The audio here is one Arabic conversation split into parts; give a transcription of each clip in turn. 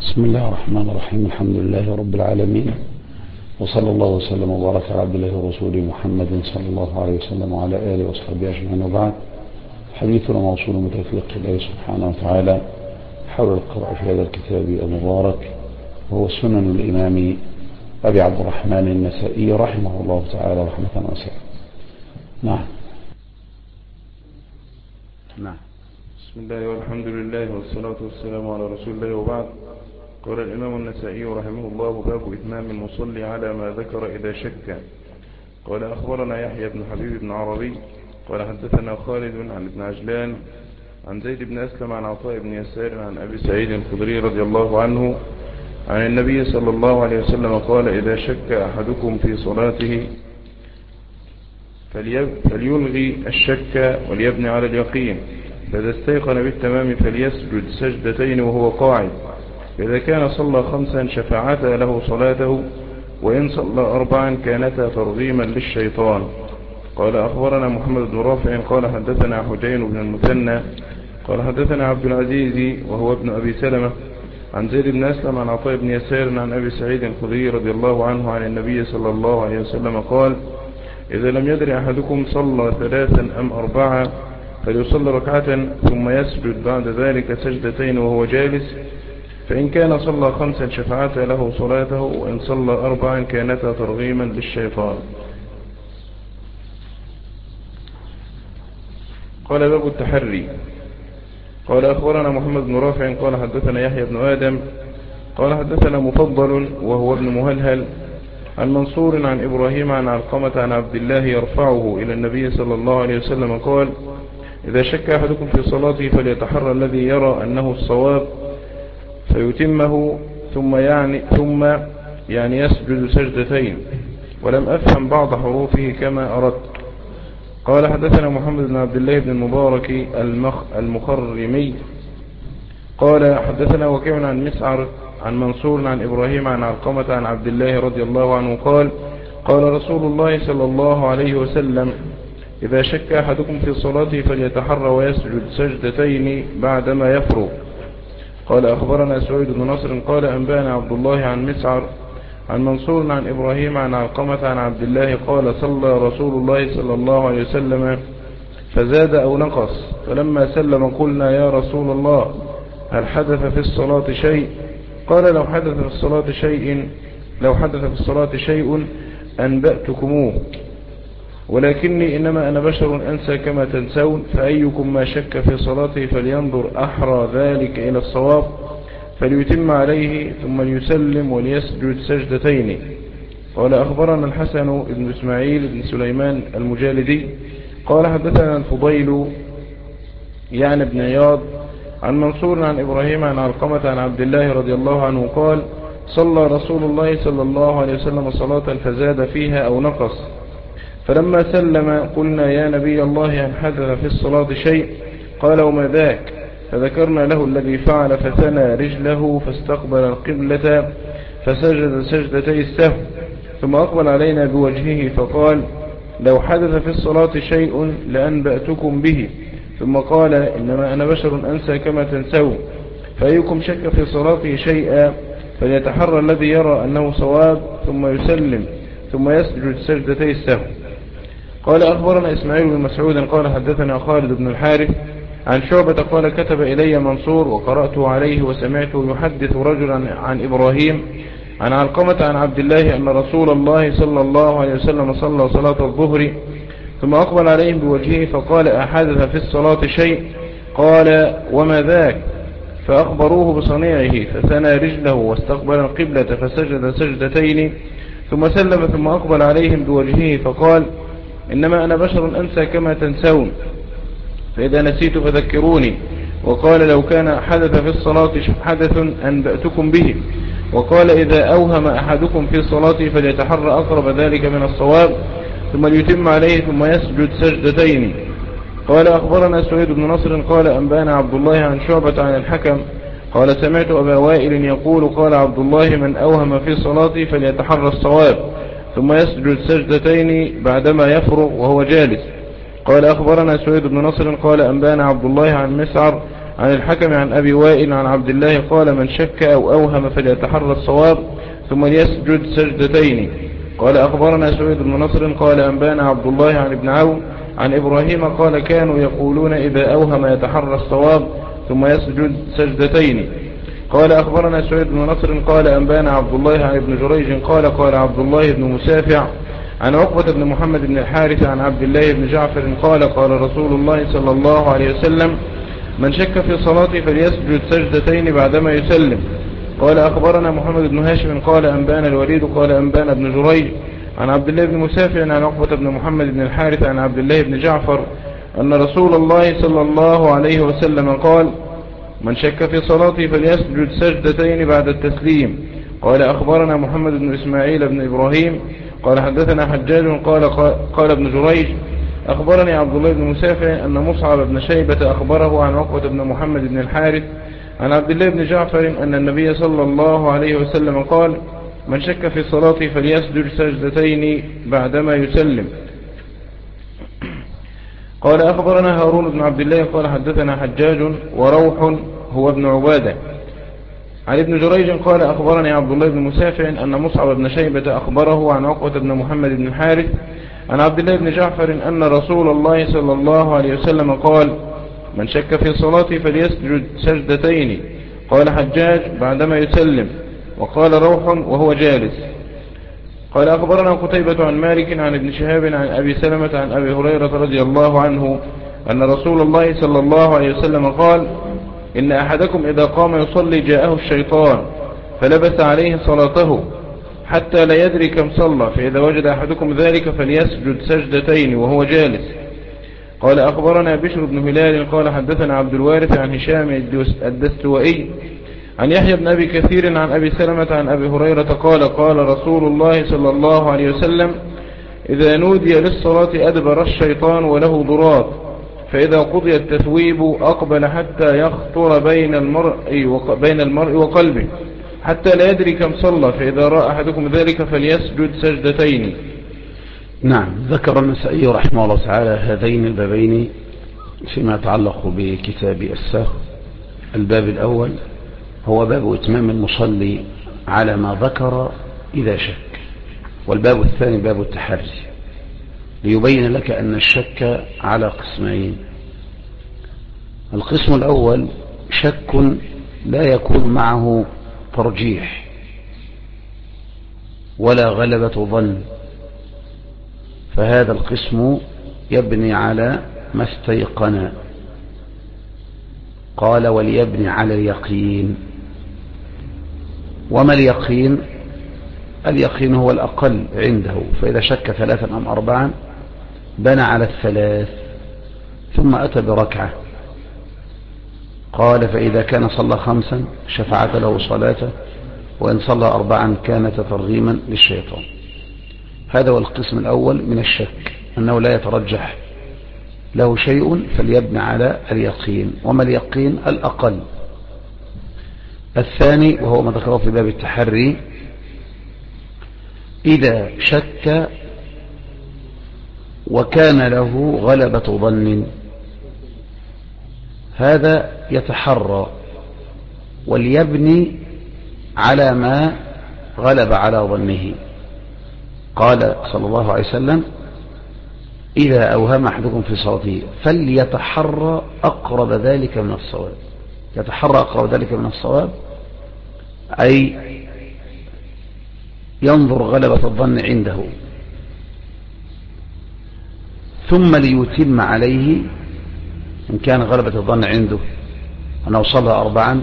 بسم الله الرحمن الرحيم. الحمد لله رب العالمين، وصلى الله وسلم وبارك على عبد الله ورسوله محمد صلى الله عليه وسلم وعلى آله وصحبه أجمعين، وبعد. حديثنا موصول من توفيق الله سبحانه وتعالى حول القراءة في هذا الكتاب المبارك، وهو سنن الإمام أبي عبد الرحمن النسائي رحمه الله تعالى رحمة واسعة. نعم. بسم الله والحمد لله والصلاة والسلام على رسول الله، وبعد. قال الإمام النسائي رحمه الله: باب إتمام المصلي على ما ذكر إذا شك. قال: أخبرنا يحيى بن حبيب بن عربي قال: حدثنا خالد عن ابن عجلان عن زيد بن أسلم عن عطاء بن يسار عن أبي سعيد الخدري رضي الله عنه عن النبي صلى الله عليه وسلم قال: إذا شك أحدكم في صلاته فليلغي الشك وليبني على اليقين، فإذا استيقن بالتمام فليسجد سجدتين وهو قاعد، فإذا كان صلى 5 شفعتا له صلاته، وإن صلى 4 كانتا ترغيما للشيطان. قال: أخبرنا محمد بن رافع قال: حدثنا حجين بن المثنى قال: حدثنا عبد العزيز وهو ابن أبي سلمة عن زيد بن أسلم عن عطاء بن يسار عن أبي سعيد الخدري رضي الله عنه عن النبي صلى الله عليه وسلم قال: إذا لم يدر أحدكم صلى 3 أم 4 فليصلي ركعة ثم يسجد بعد ذلك سجدتين وهو جالس، فإن كان صلى 5 شفعتا له صلاته، وإن صلى 4 كانتا ترغيما للشيطان. قال: باب التحري. قال: أخبرنا محمد بن رافع قال: حدثنا يحيى بن آدم قال: حدثنا مفضل وهو ابن مهلهل عن منصور عن إبراهيم عن علقمة عن عبد الله يرفعه إلى النبي صلى الله عليه وسلم قال: إذا شك أحدكم في صلاته فليتحرى الذي يرى أنه الصواب فيتمه، ثم يسجد سجدتين، ولم أفهم بعض حروفه كما أردت. قال: حدثنا محمد بن عبد الله بن المبارك المخرمي قال: حدثنا وكيع عن مسعر عن منصور عن إبراهيم عن علقمة عن عبد الله رضي الله عنه قال: قال رسول الله صلى الله عليه وسلم: إذا شك أحدكم في صلاته فليتحرى ويسجد سجدتين بعدما يفرغ. قال: أخبرنا سعيد بن نصر قال: أنبانا عبد الله عن مسعر عن منصور عن إبراهيم عن علقمة عن عبد الله قال: صلى رسول الله صلى الله عليه وسلم فزاد أو نقص، فلما سلم قلنا: يا رسول الله، هل حدث في الصلاة شيء؟ قال: لو حدث في الصلاة شيء أنبأتكموه، ولكني إنما أنا بشر أنسى كما تنسون، فأيكم ما شك في صلاته فلينظر أحرى ذلك إلى الصواب فليتم عليه ثم ليسلم وليسجد سجدتين. قال: أخبرنا الحسن بن إسماعيل بن سليمان المجالدي قال: حدثنا الفضيل يعني بن عياض عن منصور عن إبراهيم عن علقمة عن عبد الله رضي الله عنه قال: صلى رسول الله صلى الله عليه وسلم صلاة فزاد فيها أو نقص، فلما سلم قلنا: يا نبي الله، هل حدث في الصلاة شيء؟ قال: وما ذاك؟ فذكرنا له الذي فعل، فثنى رجله فاستقبل القبلة فسجد سجدتي السهو، ثم أقبل علينا بوجهه فقال: لو حدث في الصلاة شيء لأنبأتكم به، ثم قال: إنما أنا بشر أنسى كما تنسون، فأيكم شك في صلاته شيئا فليتحرى الذي يرى أنه صواب ثم يسلم ثم يسجد سجدتي السهو. قال: أخبرنا إسماعيل بن مسعود قال: حدثنا خالد بن الحارث عن شعبة قال: كتب إلي منصور وقرأته عليه وسمعته يحدث رجلا عن إبراهيم عن علقمة عن عبد الله أن رسول الله صلى الله عليه وسلم صلى صلاة الظهر ثم أقبل عليهم بوجهه فقال: أحدث في الصلاة شيء؟ قال: وما ذاك؟ فأخبروه بصنيعه، فثنى رجله واستقبل القبلة فسجد سجدتين ثم سلم، ثم أقبل عليهم بوجهه فقال: إنما أنا بشر أنسى كما تنسون، فإذا نسيت فذكروني. وقال: لو كان حدث في الصلاة حدث أنبأتكم به. وقال: إذا أوهم أحدكم في صلاته فليتحرى أقرب ذلك من الصواب ثم ليتم عليه ثم يسجد سجدتين. قال: أخبرنا سعيد بن نصر قال: أنبانا عبد الله عن شعبة عن الحكم قال: سمعت أبا وائل يقول: قال عبد الله: من أوهم في صلاته فليتحرى الصواب ثم يسجد سجدتين بعدما يفرغ وهو جالس. قال: أخبرنا سعيد بن نصر قال: أنبانا عبد الله عن مسعر عن الحكم عن أبي وائل عن عبد الله قال من شك أو أوهم فليتحرى الصواب ثم ليسجد سجدتين. قال أخبرنا سويد بن نصر قال أنبانا عبد الله عن ابن عون عن إبراهيم قال كانوا يقولون إذا أوهم يتحرى الصواب ثم يسجد سجدتين. قال أخبرنا سويد بن نصر قال أنبانا عبد الله عن ابن جريج قال قال عبد الله بن مسافع عن عقبة بن محمد بن الحارث عن عبد الله بن جعفر قال قال رسول الله صلى الله عليه وسلم من شك في صلاته فليسجد سجدتين بعدما يسلم. قال أخبرنا محمد بن هاشم قال أنبانا الوليد قال أنبانا بن جريج عن عبد الله بن مسافع عن عقبة بن محمد بن الحارث عن عبد الله بن جعفر أن رسول الله صلى الله عليه وسلم قال من شك في صلاته فليسجد سجدتين بعد التسليم. قال أخبرنا محمد بن إسماعيل بن إبراهيم قال حدثنا حجاج قال ابن جريج أخبرني عبد الله بن مسافع أن مصعب بن شيبة أخبره عن عقبة بن محمد بن الحارث عن عبد الله بن جعفر أن النبي صلى الله عليه وسلم قال من شك في صلاته فليسجد سجدتين بعدما يسلم. قال أخبرنا هارون بن عبد الله قال حدثنا حجاج وروح هو ابن عبادة عن ابن جريج قال أخبرني عبد الله بن مسافع أن مصعب بن شيبة أخبره عن عقبة بن محمد بن الحارث عن عبد الله بن جعفر أن رسول الله صلى الله عليه وسلم قال من شك في صلاته فليسجد سجدتين. قال حجاج بعدما يسلم. وقال روح وهو جالس. قال أخبرنا قتيبة عن مالك عن ابن شهاب عن أبي سلمة عن أبي هريرة رضي الله عنه أن رسول الله صلى الله عليه وسلم قال إن أحدكم إذا قام يصلي جاءه الشيطان فلبس عليه صلاته حتى لا يدري كم صلى فإذا وجد أحدكم ذلك فليسجد سجدتين وهو جالس. قال أخبرنا بشر بن هلال قال حدثنا عبد الوارث عن هشام الدستوائي عن يحيى بن أبي كثير عن أبي سلمة عن أبي هريرة قال قال رسول الله صلى الله عليه وسلم إذا نودي للصلاة أدبر الشيطان وله ضرات فإذا قضي التثويب أقبل حتى يخطر بين المرء وقلبه حتى لا يدري كم صلى فإذا رأى أحدكم ذلك فليسجد سجدتين. نعم. ذكر النسائي رحمه الله تعالى هذين البابين فيما يتعلق بكتاب السهو. الباب الأول هو باب إتمام المصلي على ما ذكر إذا شك، والباب الثاني باب التحري ليبين لك أن الشك على قسمين. القسم الأول شك لا يكون معه ترجيح ولا غلبة ظن، فهذا القسم يبني على ما استيقن. قال وليبني على اليقين. وما اليقين؟ اليقين هو الأقل عنده، فإذا شك 3 أم 4 بنى على 3 ثم أتى بركعة. قال فإذا كان صلى 5 شفعت له صلاته، وإن صلى 4 كانت ترغيما للشيطان. هذا هو القسم الأول من الشك، أنه لا يترجح له شيء فليبني على اليقين. وما اليقين؟ الأقل. الثاني وهو ما ذكره في باب التحري إذا شك وكان له غلبة ظن، هذا يتحرى وليبني على ما غلب على ظنه. قال صلى الله عليه وسلم إذا أوهم أحدكم في صلاته فليتحرى أقرب ذلك من الصواب. يتحرى أقرب ذلك من الصواب أي ينظر غلبة الظن عنده ثم ليتم عليه. إن كان غلبة الظن عنده أنه صلى 4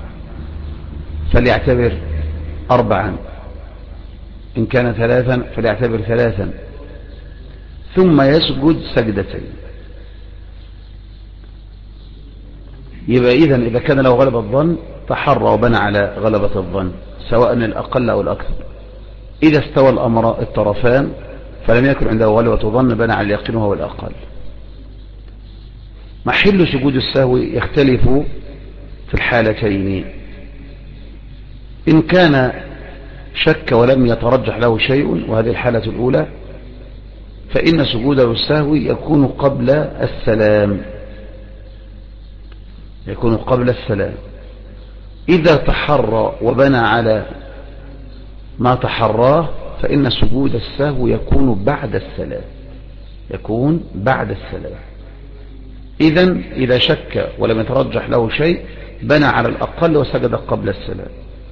فليعتبر 4، إن كان 3 فليعتبر 3، ثم يسجد سجدتين. يبقى إذا كان له غلبة الظن تحرى وبنى على غلبة الظن سواء الأقل أو الأكثر. إذا استوى الطرفان فلم يكن عنده غلبة ظن بنى على اليقين وهو الأقل. محل سجود السهو يختلف في الحالتين. إن كان شك ولم يترجح له شيء وهذه الحالة الأولى فإن سجوده السهو يكون قبل السلام. يكون قبل السلام. إذا تحرى وبنى على ما تحراه فإن سجود السهو يكون بعد السلام، يكون بعد السلام. إذا شك ولم يترجح له شيء بنى على الأقل وسجد قبل السلام.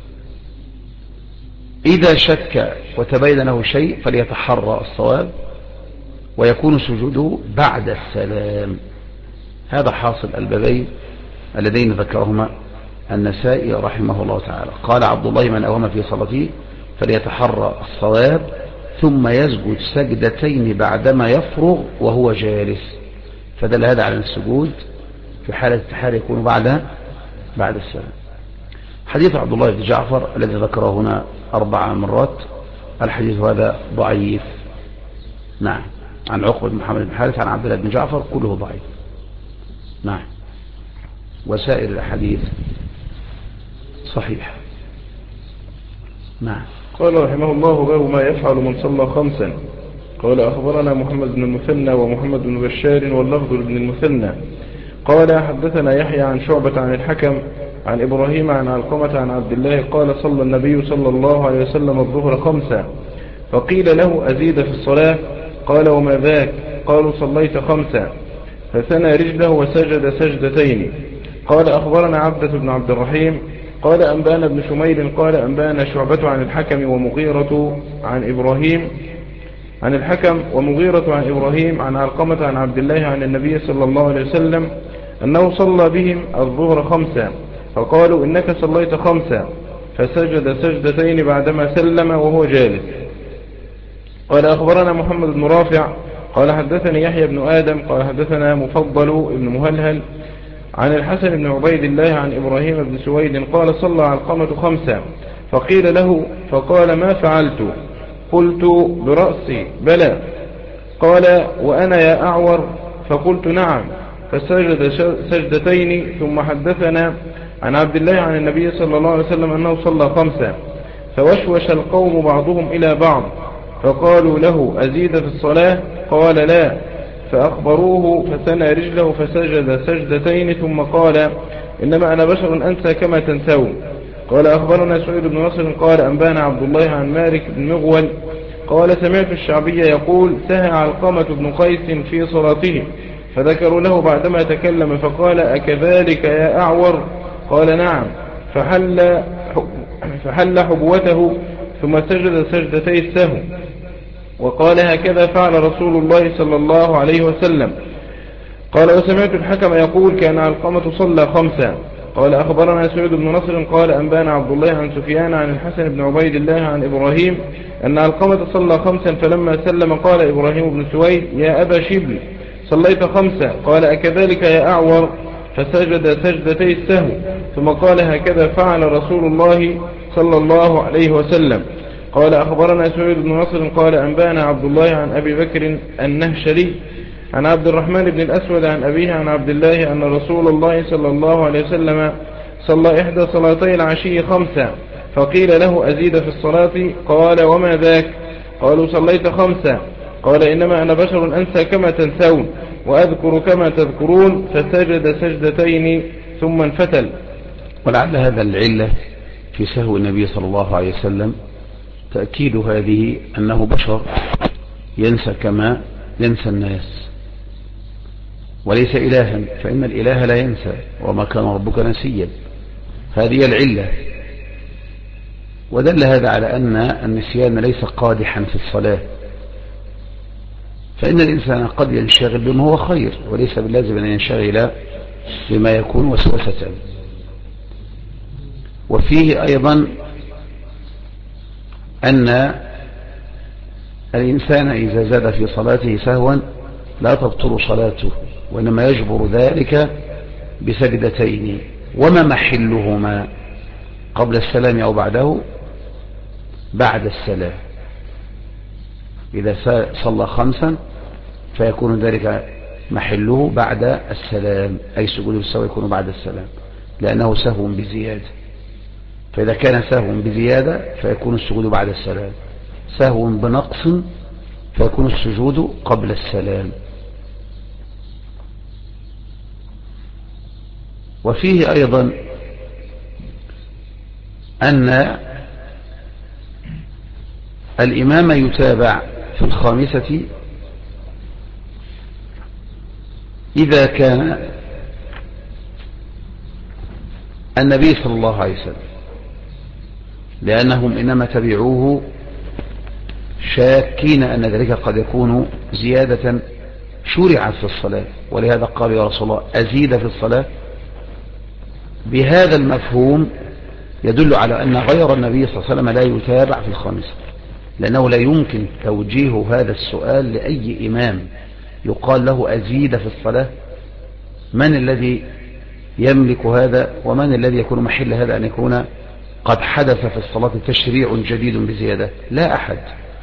إذا شك وتبين له شيء فليتحرى الصواب ويكون سجوده بعد السلام. هذا حاصل البابين اللذين ذكرهما النسائي رحمه الله تعالى. قال عبد الله: من أوهم في صلاته فليتحرى الصواب ثم يسجد سجدتين بعدما يفرغ وهو جالس. فدل هذا على السجود في حالة التحري يكون بعد السلام. حديث عبد الله بن جعفر الذي ذكره هنا 4 مرات، الحديث هذا ضعيف. نعم، عن عقبة بن محمد بن حارث عن عبد الله بن جعفر كله ضعيف. نعم، وسائر الحديث صحيح. نعم. قال رحمه الله: باب ما يفعل من صلى 5. قال: أخبرنا محمد بن المثنى ومحمد بن بشار واللفظ بن المثنى قال: حدثنا يحيى عن شعبة عن الحكم عن إبراهيم عن علقمة عن عبد الله قال: صلى النبي صلى الله عليه وسلم الظهر 5، فقيل له: أزيد في الصلاة؟ قال: وما ذاك؟ قالوا: صليت 5. فثنى رجله وسجد سجدتين. قال: أخبرنا عبدة بن عبد الرحيم قال: أنبانا بن شميل قال: أنبانا شعبة عن الحكم ومغيرة عن إبراهيم عن الحكم ومغيرة عن إبراهيم عن علقمة عن عبد الله عن النبي صلى الله عليه وسلم أنه صلى بهم الظهر 5، فقالوا: إنك صليت 5، فسجد سجدتين بعدما سلم وهو جالس. قال: أخبرنا محمد بن رافع قال: حدثني يحيى بن آدم قال: حدثنا مفضل بن مهلهل عن الحسن بن عبيد الله عن إبراهيم بن سويد قال: صلى علقمة 5، فقيل له فقال: ما فعلت؟ قلت: برأسي بلى. قال: وأنا يا أعور؟ فقلت: نعم. فسجد سجدتين ثم حدثنا عن عبد الله عن النبي صلى الله عليه وسلم أنه صلى 5. فوشوش القوم بعضهم إلى بعض فقالوا له: أزيد في الصلاة؟ قال: لا. فأخبروه فثنى رجله فسجد سجدتين ثم قال: إنما أنا بشر أنسى كما تنسون. قال: أخبرنا سعيد بن نصر قال: أنبانا عبد الله عن مالك بن مغول قال: سمعت الشعبي يقول: سهى علقمة بن قيس في صلاته، فذكروا له بعدما تكلم فقال: أكذلك يا أعور؟ قال: نعم. فحل حبوته ثم سجد سجدتي السهو وقال: هكذا فعل رسول الله صلى الله عليه وسلم. قال: وسمعت الحكم يقول: كان علقمة صلى 5. قال: أخبرنا سعيد بن نصر قال: أنبانا عبد الله عن سفيان عن الحسن بن عبيد الله عن إبراهيم أن علقمة صلى 5، فلما سلم قال إبراهيم بن سويد: يا أبا شبل، صليت 5. قال: أكذلك يا أعور؟ فسجد سجدتي السهو ثم قال: هكذا فعل رسول الله صلى الله عليه وسلم. قال: أخبرنا سعيد بن نصر قال: أنبانا عبد الله عن أبي بكر النهشلي عن عبد الرحمن بن الأسود عن أبيه عن عبد الله أن رسول الله صلى الله عليه وسلم صلى إحدى صلاتي العشي 5، فقيل له: أزيد في الصلاة؟ قال: وما ذاك؟ قالوا: صليت 5. قال: إنما أنا بشر أنسى كما تنسون وأذكر كما تذكرون، فسجد سجدتين ثم انفتل. ولعل هذا العلة في سهو النبي صلى الله عليه وسلم تأكيد هذه أنه بشر ينسى كما ينسى الناس وليس إلها، فإن الإله لا ينسى وما كان ربك نسيا. هذه العلة. ودل هذا على أن النسيان ليس قادحا في الصلاة، فإن الإنسان قد ينشغل بما هو خير وليس باللازم أن ينشغل بما يكون وسوسة. وفيه أيضا أن الإنسان إذا زاد في صلاته سهوا لا تبطل صلاته، وإنما يجبر ذلك بسجدتين. وما محلهما؟ قبل السلام أو بعده؟ بعد السلام. إذا صلى 5 فيكون ذلك محله بعد السلام، أي سجود السهو يكون بعد السلام لأنه سهو بزيادة. فإذا كان سهو بزيادة فيكون السجود بعد السلام، سهو بنقص فيكون السجود قبل السلام. وفيه أيضا أن الإمام يتابع في الخامسة إذا كان النبي صلى الله عليه وسلم، لأنهم إنما تبعوه شاكين أن ذلك قد يكون زيادة شرعت في الصلاة، ولهذا قال يا رسول الله أزيد في الصلاة. بهذا المفهوم يدل على أن غير النبي صلى الله عليه وسلم لا يتابع في الخامسة، لأنه لا يمكن توجيه هذا السؤال لأي إمام يقال له أزيد في الصلاة. من الذي يملك هذا؟ ومن الذي يكون محل هذا أن يكون قد حدث في الصلاة تشريع جديد بزيادة؟ لا أحد.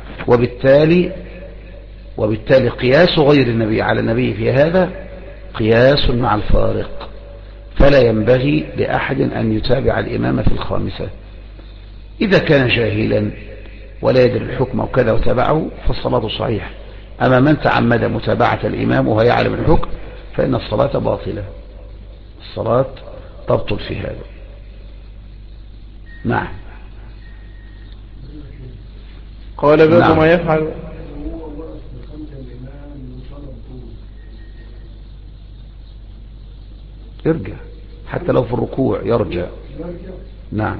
وبالتالي قياس غير النبي على النبي في هذا قياس مع الفارق، فلا ينبغي لأحد أن يتابع الإمام في الخامسة. إذا كان جاهلا ولا يدري الحكم وكذا وتابعه فالصلاة صحيحة. أما من تعمد متابعة الإمام وهو يعلم الحكم فإن الصلاة باطلة، الصلاة تبطل في هذا. نعم. قال باب ما يفعل. يرجع حتى لو في الركوع، يرجع. نعم،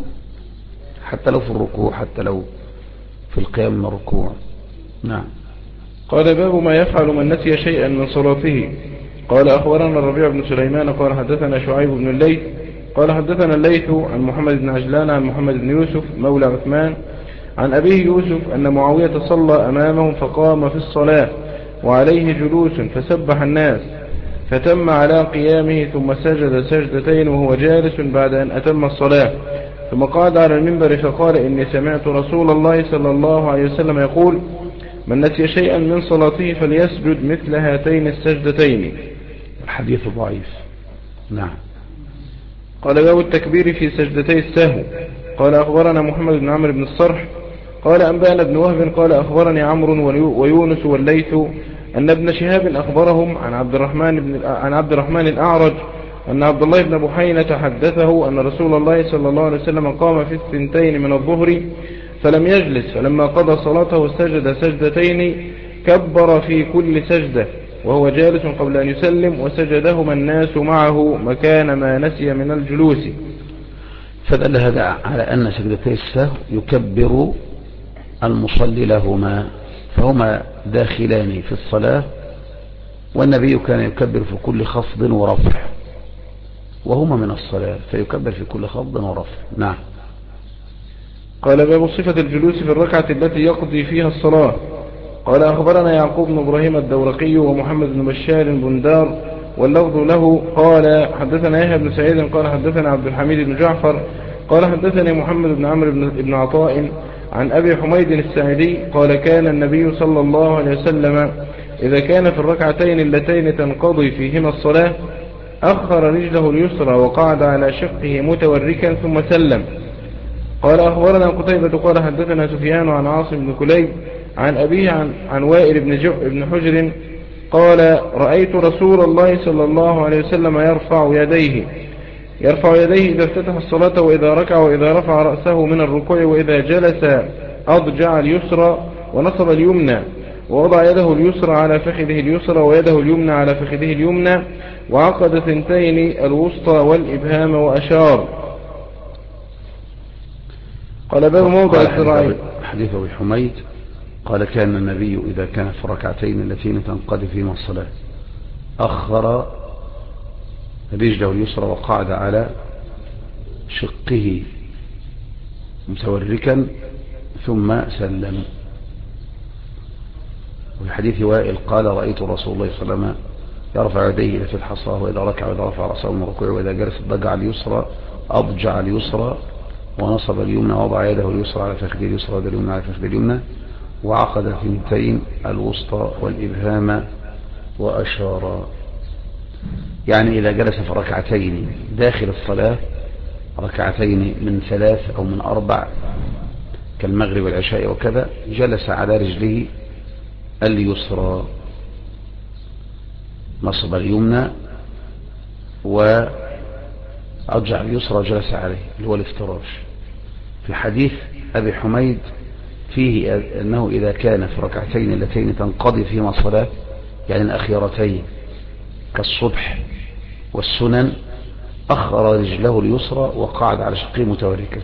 حتى لو في الركوع، حتى لو في القيام من الركوع. نعم. قال باب ما يفعل من نسي شيئا من صلاته. قال أخبرنا الربيع بن سليمان قال حدثنا شعيب بن الليث قال حدثنا الليث عن محمد بن عجلان عن محمد بن يوسف مولى عثمان عن أبيه يوسف أن معاوية صلى أمامهم فقام في الصلاة وعليه جلوس فسبح الناس فتم على قيامه ثم سجد سجدتين وهو جالس بعد أن أتم الصلاة، ثم قعد على المنبر فقال إني سمعت رسول الله صلى الله عليه وسلم يقول من نسي شيئا من صلاته فليسجد مثل هاتين السجدتين. الحديث ضعيف. نعم. قال باب التكبير في سجدتي السهو. قال أخبرنا محمد بن عمرو بن الصرح قال أنبأنا بن وهب قال أخبرني عمرو ويونس والليث أن ابن شهاب أخبرهم عن عبد الرحمن الأعرج أن عبد الله بن بحينة حدثه أن رسول الله صلى الله عليه وسلم قام في الثنتين من الظهر فلم يجلس، فلما قضى صلاته سجد سجدتين كبر في كل سجدة وهو جالس قبل أن يسلم، وسجدهما الناس معه مكان ما نسي من الجلوس. فدل هذا على أن سجدتي السهو يكبر المصلي لهما، فهما داخلان في الصلاة، والنبي كان يكبر في كل خفض ورفع، وهما من الصلاة فيكبر في كل خفض ورفع. نعم. قال باب صفة الجلوس في الركعة التي يقضي فيها الصلاة. قال أخبرنا يعقوب بن إبراهيم الدورقي ومحمد بن بشار بندار واللفظ له قال حدثنا يحيى بن سعيد قال حدثنا عبد الحميد بن جعفر قال حدثني محمد بن عمرو بن عطاء عن أبي حميد الساعدي قال كان النبي صلى الله عليه وسلم إذا كان في الركعتين اللتين تنقضي فيهما الصلاة أخر رجله اليسرى وقعد على شقه متوركا ثم سلم. قال أخبرنا قتيبة قال حدثنا سفيان عن عاصم بن كليب عن أبيه عن وائل بن حجر قال رأيت رسول الله صلى الله عليه وسلم يرفع يديه إذا افتتح الصلاة وإذا ركع وإذا رفع رأسه من الركوع وإذا جلس أضجع اليسرى ونصب اليمنى ووضع يده اليسرى على فخذه اليسرى ويده اليمنى على فخذه اليمنى وعقد ثنتين الوسطى والإبهام وأشار. قال باب موضع الذراعين. حديث أبي حميد قال كان النبي إذا كان في الركعتين اللتين تنقضي فيهما الصلاة أخر رجله اليسرى وقعد على شقه متوركا ثم سلم. وفي حديث وائل قال رأيت رسول الله صلى الله عليه وسلم يرفع يديه إلى فتح الصلاة وإذا ركع وإذا رفع رأسه من الركوع وإذا جلس أضجع اليسرى ونصب اليمنى ووضع يده اليسرى على فخذ اليسرى ويده اليمنى على فخذ اليمنى وعقد ثنتين الوسطى والإبهام وأشار. يعني إذا جلس في ركعتين داخل الصلاة، ركعتين من 3 أو من 4 كالمغرب والعشاء وكذا، جلس على رجله اليسرى نصب اليمنى أرجع اليسرى وجلس عليه اللي هو الافتراش. في حديث أبي حميد فيه أنه إذا كان في ركعتين اللتين تنقضي فيهما الصلاة يعني الأخيرتين كالصبح والسنن أخر رجله اليسرى وقعد على شقه متوركا.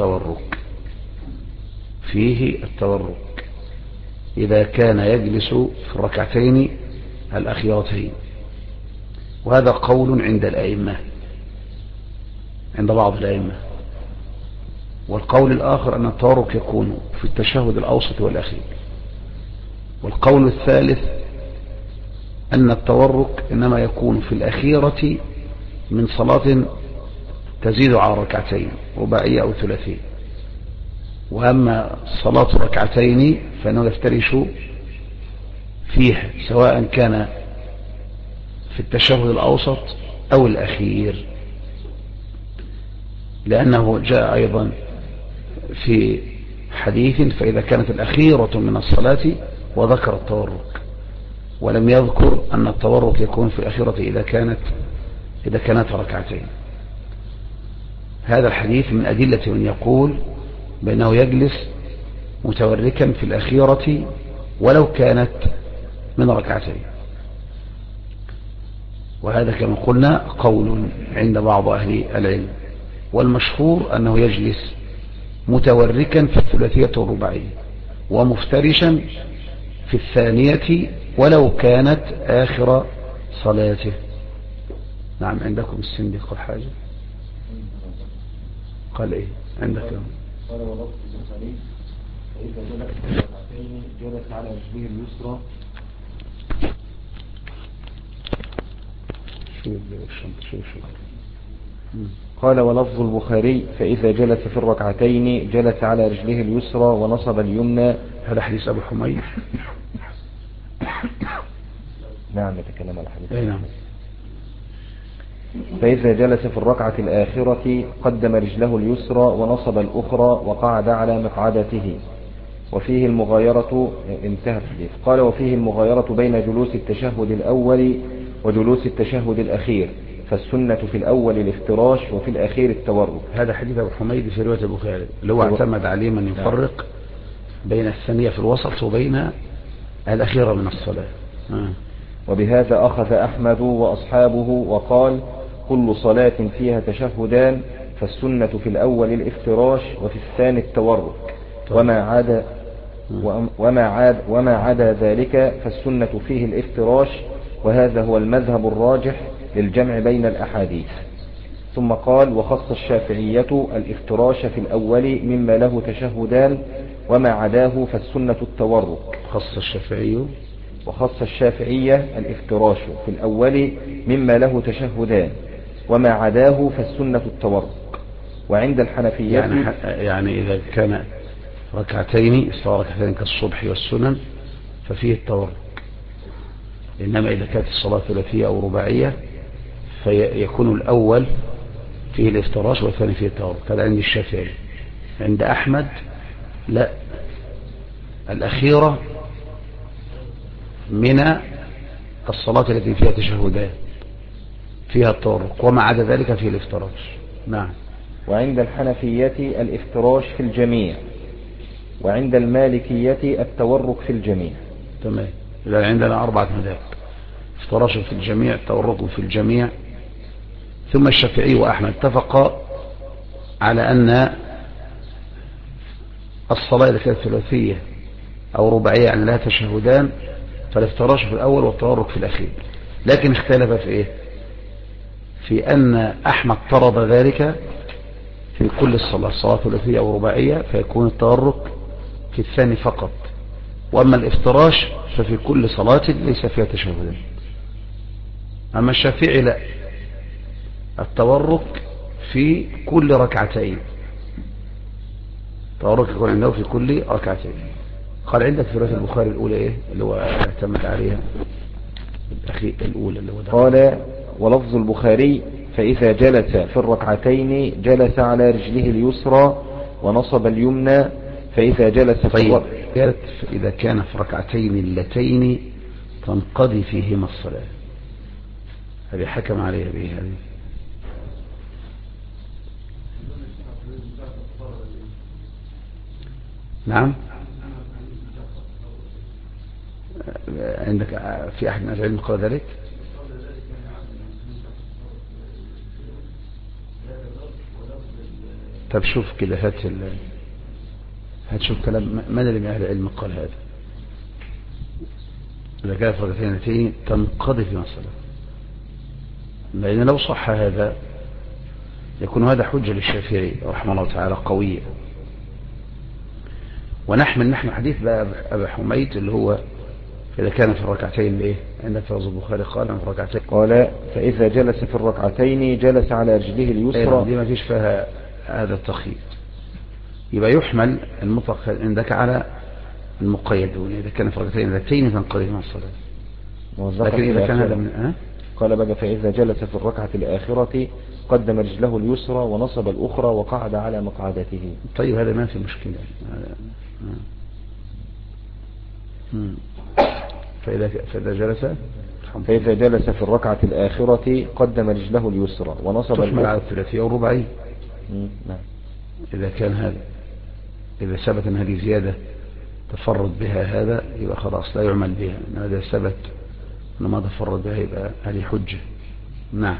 فيه التورك إذا كان يجلس في الركعتين الأخيرتين، وهذا قول عند الأئمة، عند بعض الأئمة. والقول الآخر أن التورك يكون في التشهد الأوسط والأخير. والقول الثالث أن التورك إنما يكون في الأخيرة من صلاة تزيد على ركعتين رباعية أو ثلاثية، وأما صلاة ركعتين فإنه يفترش فيها سواء كان في التشهد الأوسط أو الأخير، لأنه جاء أيضا في حديث فإذا كانت الأخيرة من الصلاة وذكر التورك، ولم يذكر أن التورك يكون في الأخيرة إذا كانت ركعتين. هذا الحديث من أدلة من يقول بأنه يجلس متوركا في الأخيرة ولو كانت من ركعتين، وهذا كما قلنا قول عند بعض أهل العلم. والمشهور أنه يجلس متوركا في الثلاثية والرباعية ومفترشا في الثانية ولو كانت آخر صلاته. نعم. عندكم السندي قال حاجة؟ قال إيه عندك؟ قال ولفظ البخاري فإذا جلس في ركعتين جلس على رجله اليسرى. قال ولفظ البخاري فإذا جلس في الركعتين جلس على رجله اليسرى ونصب اليمنى. هذا حديث أبو حميد. نعم نتكلم على حديث. نعم. فإذا جلس في الركعة الآخرة قدم رجله اليسرى ونصب الأخرى وقعد على مقعدته. وفيه المغايرة. انتهى الحديث. قال وفيه المغايرة بين جلوس التشهد الأول وجلوس التشهد الأخير، فالسنة في الأول الافتراش وفي الأخير التورك. هذا حديث أبو حميد في رواية البخاري اللي هو اعتمد عليه من يفرق بين الثانية في الوسط وبين الأخيرة من الصلاة. وبهذا أخذ أحمد وأصحابه وقال كل صلاة فيها تشهدان فالسنة في الأول الافتراش وفي الثاني التورك، وما عدا ذلك فالسنة فيه الافتراش، وهذا هو المذهب الراجح للجمع بين الأحاديث. ثم قال وخص الشافعية الافتراش في الأول مما له تشهدان وما عداه فالسنة التورك. وخص الشافعية الافتراش في الأول مما له تشهدان وما عداه فالسنة التورك. وعند الحنفية يعني إذا كان ركعتين كالصبح والسنن ففيه التورك، إنما إذا كانت الصلاة ثلاثية أو رباعية فيكون الأول فيه الافتراش والثاني فيه التورك. هذا عند الشافعي. عند أحمد لا، الأخيرة من الصلاة التي فيها تشهدان فيها التورك وما عدا ذلك فيه الافتراش. نعم. وعند الحنفية الافتراش في الجميع، وعند المالكية التورك في الجميع. تمام. إذا عندنا 4 مذاهب: افتراش في الجميع، تورك في الجميع. ثم الشافعي وأحمد اتفقا على أن الصلاة التي كانت ثلاثية أو رباعية يعني لها تشهدان فالافتراش في الأول والتورك في الأخير. لكن اختلف في إيه؟ في أن أحمد طرد ذلك في كل الصلاة ثلاثية أو رباعية فيكون التورك في الثاني فقط، وأما الافتراش ففي كل صلاة ليس فيها تشهدان. أما الشافعي لا، التورك في كل ركعتين، التورك يكون عنده في كل ركعتين. قال عندك في رواية البخاري الأولى إيه اللي هو اعتمد عليها الأولى اللي هو قال ولفظ البخاري فإذا جلس في الركعتين جلس على رجله اليسرى ونصب اليمنى. فإذا جلس إذا كان في ركعتين اللتين تنقضي فيهما الصلاة، هذه حكم عليها به هذه نعم. عندك في أحد من العلم قال ذلك؟ طب شوف كده، هات شوف كلام من اللي من أهل العلم قال هذا. إذا كانت ركعتين تنقضي في مسألة، لأن لو صح هذا يكون هذا حجة للشافعي رحمه الله تعالى قوية. ونحمل نحن حديث بقى أبا حميد اللي هو إذا كان في الركعتين لإيه عندك في البخاري قال في الركعتين، قال فإذا جلس في الركعتين جلس على رجله اليسرى. دي ما فيش فيها هذا التخيير، يبقى يحمل المطلق عندك على المقيد. إذا كان في الركعتين تنقضي من الصلاة. لكن إذا كان هذا من قال بقى فإذا جلس في الركعة الآخرة قدم رجله اليسرى ونصب الأخرى وقعد على مقعدته. طيب هذا ما في مشكلة. فإذا جلس في الركعة الآخرة قدم رجله اليسرى ونصب تحمل على الثلاثية والرباعية. نعم. إذا كان هذا، إذا ثبت أن هذه زيادة تفرد بها هذا يبقى خلاص لا يعمل بها، إن هذا ثبت أن ما تفرد بها يبقى هذه حجة. نعم.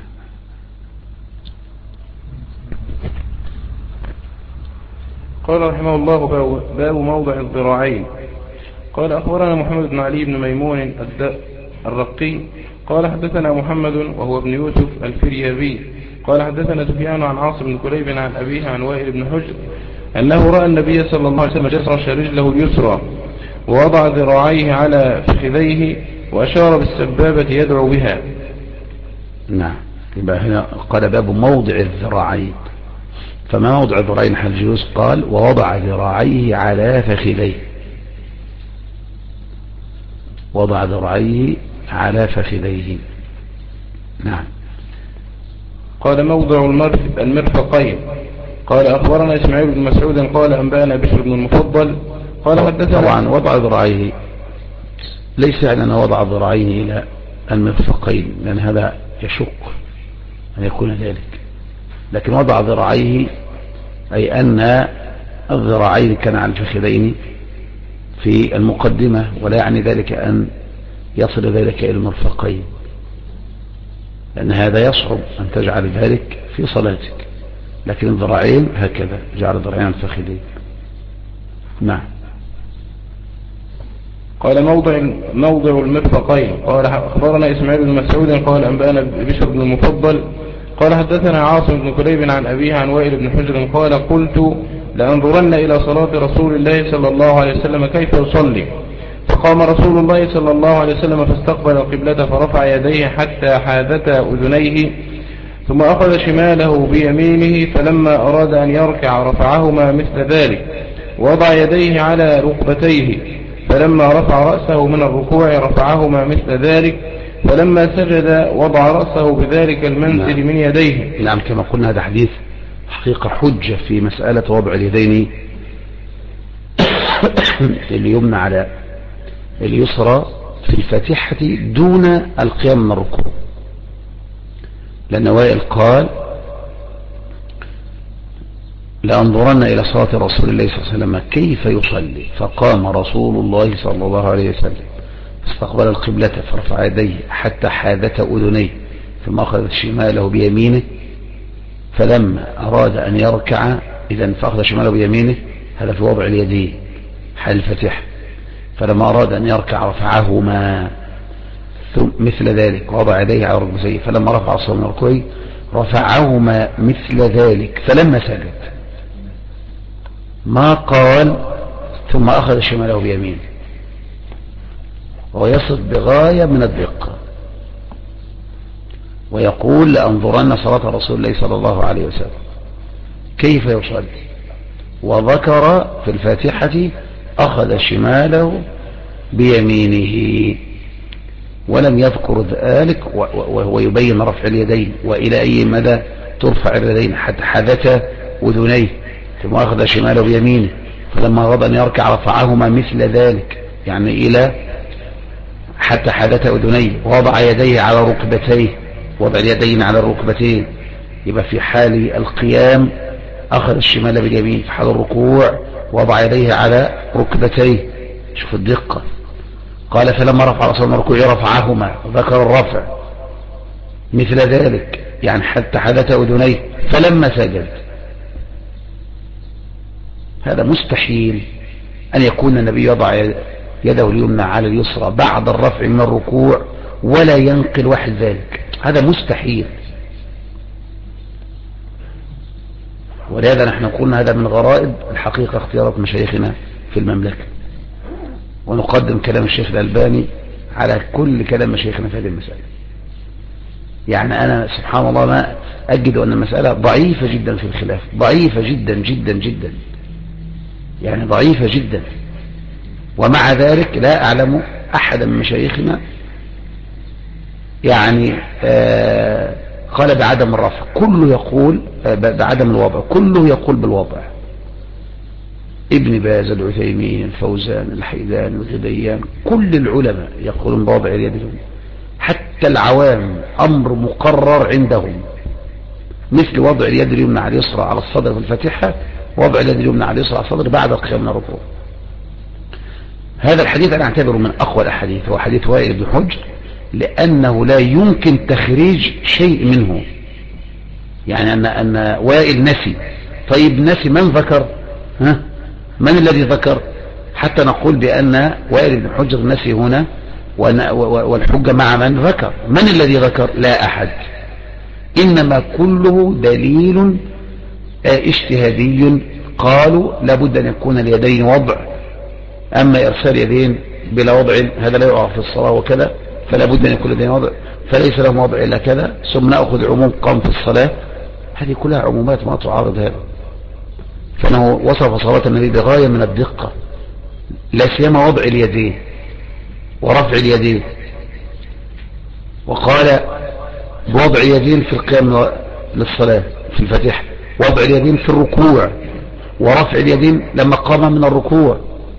قال رحمه الله باب موضع الذراعين. قال أخبرنا محمد بن علي بن ميمون الرقي قال حدثنا محمد وهو ابن يوسف الفريابي قال حدثنا سفيان عن عاصم بن كليب عن أبيه عن وائل بن حجر أنه رأى النبي صلى الله عليه وسلم جسرش رجله اليسرى ووضع ذراعيه على فخذيه وأشار بالسبابة يدعو بها. نعم. يبقى هنا قال باب موضع الذراعين. فما موضع الذراعين حال الجلوس؟ قال ووضع ذراعيه على فخذيه. وضع ذراعيه على فخذيه. نعم. قال موضع المرفقين. قال أخبرنا إسماعيل بن مسعود قال أنبأنا بشر بن المفضل قال حدثنا. طبعا وضع ذراعيه ليس يعني أن وضع ذراعين إلى المرفقين، لأن هذا يشق أن يكون ذلك، لكن وضع ذراعيه أي أن الذراعين كان على الفخذين في المقدمة، ولا يعني ذلك أن يصل ذلك إلى المرفقين، لأن هذا يصعب أن تجعل ذلك في صلاتك، لكن الذراعين هكذا جعل الذراعين على الفخذين. نعم. قال موضع المرفقين. قال أخبرنا إسماعيل بن مسعود قال أنبأنا بشر بن المفضل قال حدثنا عاصم بن كليب عن أبيه عن وائل بن حجر قال قلت لأنظرن إلى صلاة رسول الله صلى الله عليه وسلم كيف يصلي، فقام رسول الله صلى الله عليه وسلم فاستقبل القبلة فرفع يديه حتى حاذتا أذنيه ثم أخذ شماله بيمينه فلما أراد أن يركع رفعهما مثل ذلك ووضع يديه على ركبتيه فلما رفع رأسه من الركوع رفعهما مثل ذلك فلما سجد وضع رأسه بذلك المنزل من يديه. نعم. كما قلنا هذا حديث حقيقة حجة في مسألة وضع اليدين اليمنى على اليسرى في الفاتحة دون القيام من الركوع، لأن وائل قال لأنظرن إلى صلاة رسول الله صلى الله عليه وسلم كيف يصلي، فقام رسول الله صلى الله عليه وسلم استقبل القبلة فرفع يديه حتى حاذت أذنيه ثم أخذ شماله بيمينه فلما أراد أن يركع إذن فأخذ شماله بيمينه، هذا في وضع اليدين حال الفتح، فلما أراد أن يركع رفعهما مثل ذلك ووضع يديه على ركبتيه فلما رفع رأسه من ركوعه رفعهما مثل ذلك فلما سجد ما قال ثم أخذ شماله بيمينه، ويصف بغاية من الدقة ويقول لأنظرن صلاة رسول الله صلى الله عليه وسلم كيف يصلي، وذكر في الفاتحة أخذ شماله بيمينه ولم يذكر ذلك، وهو يبين رفع اليدين وإلى أي مدى ترفع اليدين حتى حدث أذنيه ثم أخذ شماله بيمينه فلما أراد أن يركع رفعهما مثل ذلك، يعني إلى حتى حدث أذنيه ووضع يديه على ركبتيه، وضع اليدين على الركبتين، يبقى في حال القيام أخذ الشمال باليمين، في حال الركوع وضع يديه على ركبتيه. شوف الدقة. قال فلما رفع رأسه من الركوع رفعهما، ذكر الرفع مثل ذلك، يعني حتى حدث أذنيه. فلما سجد، هذا مستحيل أن يكون النبي يضع يده اليمنى على اليسرى بعد الرفع من الركوع ولا ينقل واحد ذلك، هذا مستحيل. ولهذا نحن قلنا هذا من غرائب الحقيقة اختيارات مشايخنا في المملكة، ونقدم كلام الشيخ الألباني على كل كلام مشايخنا في هذه المسألة. يعني أنا سبحان الله ما أجد أن المسألة ضعيفة جدا في الخلاف، ضعيفة جدا جدا جدا، يعني ضعيفة جدا. ومع ذلك لا أعلم أحدا من مشايخنا يعني قال بعدم الرفع، كله يقول بعدم الوضع، كله يقول بالوضع. ابن باز، العثيمين، الفوزان، الحيدان، الغديان، كل العلماء يقولون بوضع اليد اليمنى، حتى العوام أمر مقرر عندهم، مثل وضع اليد اليمنى على اليسرى على الصدر في الفاتحة، وضع اليد اليمنى على اليسرى على الصدر بعد القيام من الركوع. هذا الحديث أنا أعتبره من أقوى الأحاديث، هو حديث وائل بن حجر، لأنه لا يمكن تخريج شيء منه. يعني أن وائل نسي، طيب نسي من ذكر؟ من الذي ذكر حتى نقول بأن وائل بن حجر نسي هنا والحجة مع من ذكر؟ من الذي ذكر؟ لا أحد، إنما كله دليل اجتهادي. قالوا لابد أن يكون اليدين وضع، أما إرسال يدين بلا وضع هذا لا يقع في الصلاة وكذا، فلا بد أن يكون اليدين وضع، فليس لهم وضع إلا كذا، ثم نأخذ عموم قام في الصلاة. هذه كلها عمومات ما تعارض هذا. فإنه وصف صلاة النبي بغاية من الدقة، لا سيما وضع اليدين ورفع اليدين، وقال بوضع اليدين في القيام للصلاة في الفاتحة، وضع اليدين في الركوع، ورفع اليدين لما قام من الركوع.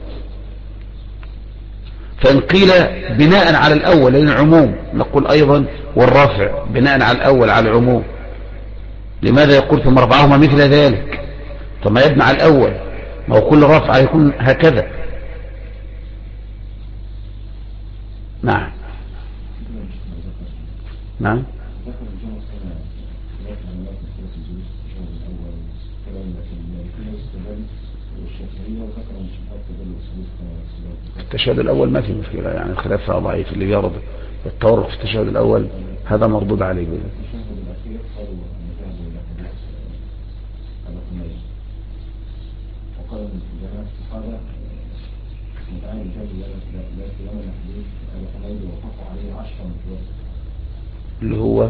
فإن قيل بناء على الأول لأن العموم، نقول أيضا والرفع بناء على الأول على العموم. لماذا يقول ثم رفعهما مثل ذلك؟ ثم يبنى على الأول، ما هو كل رفع يكون هكذا. نعم نعم. التشهد الأول ما في مشكلة، يعني الخلاف فيها ضعيف، اللي يرد التورق في التشهد الأول هذا مردود عليه. اللي هو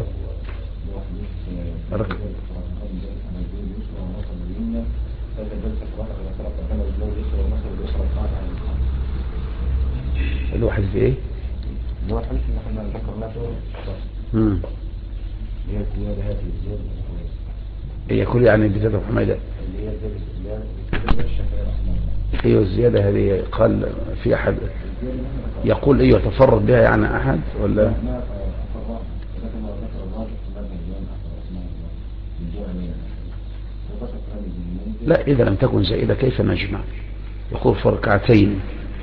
الواحد في ايه؟ اللي هو الحديث اللي احنا ذكرناه هي الزيادة، هذه الزيادة هي كل يعني بزيادة حميدة اللي هي زيادة الشافعي رحمه الله. ايوه الزيادة هذه قال في احد يقول ايوه تفرد بها يعني احد ولا لا؟ اذا لم تكن زائدة كيف نجمع؟ يقول في ركعتين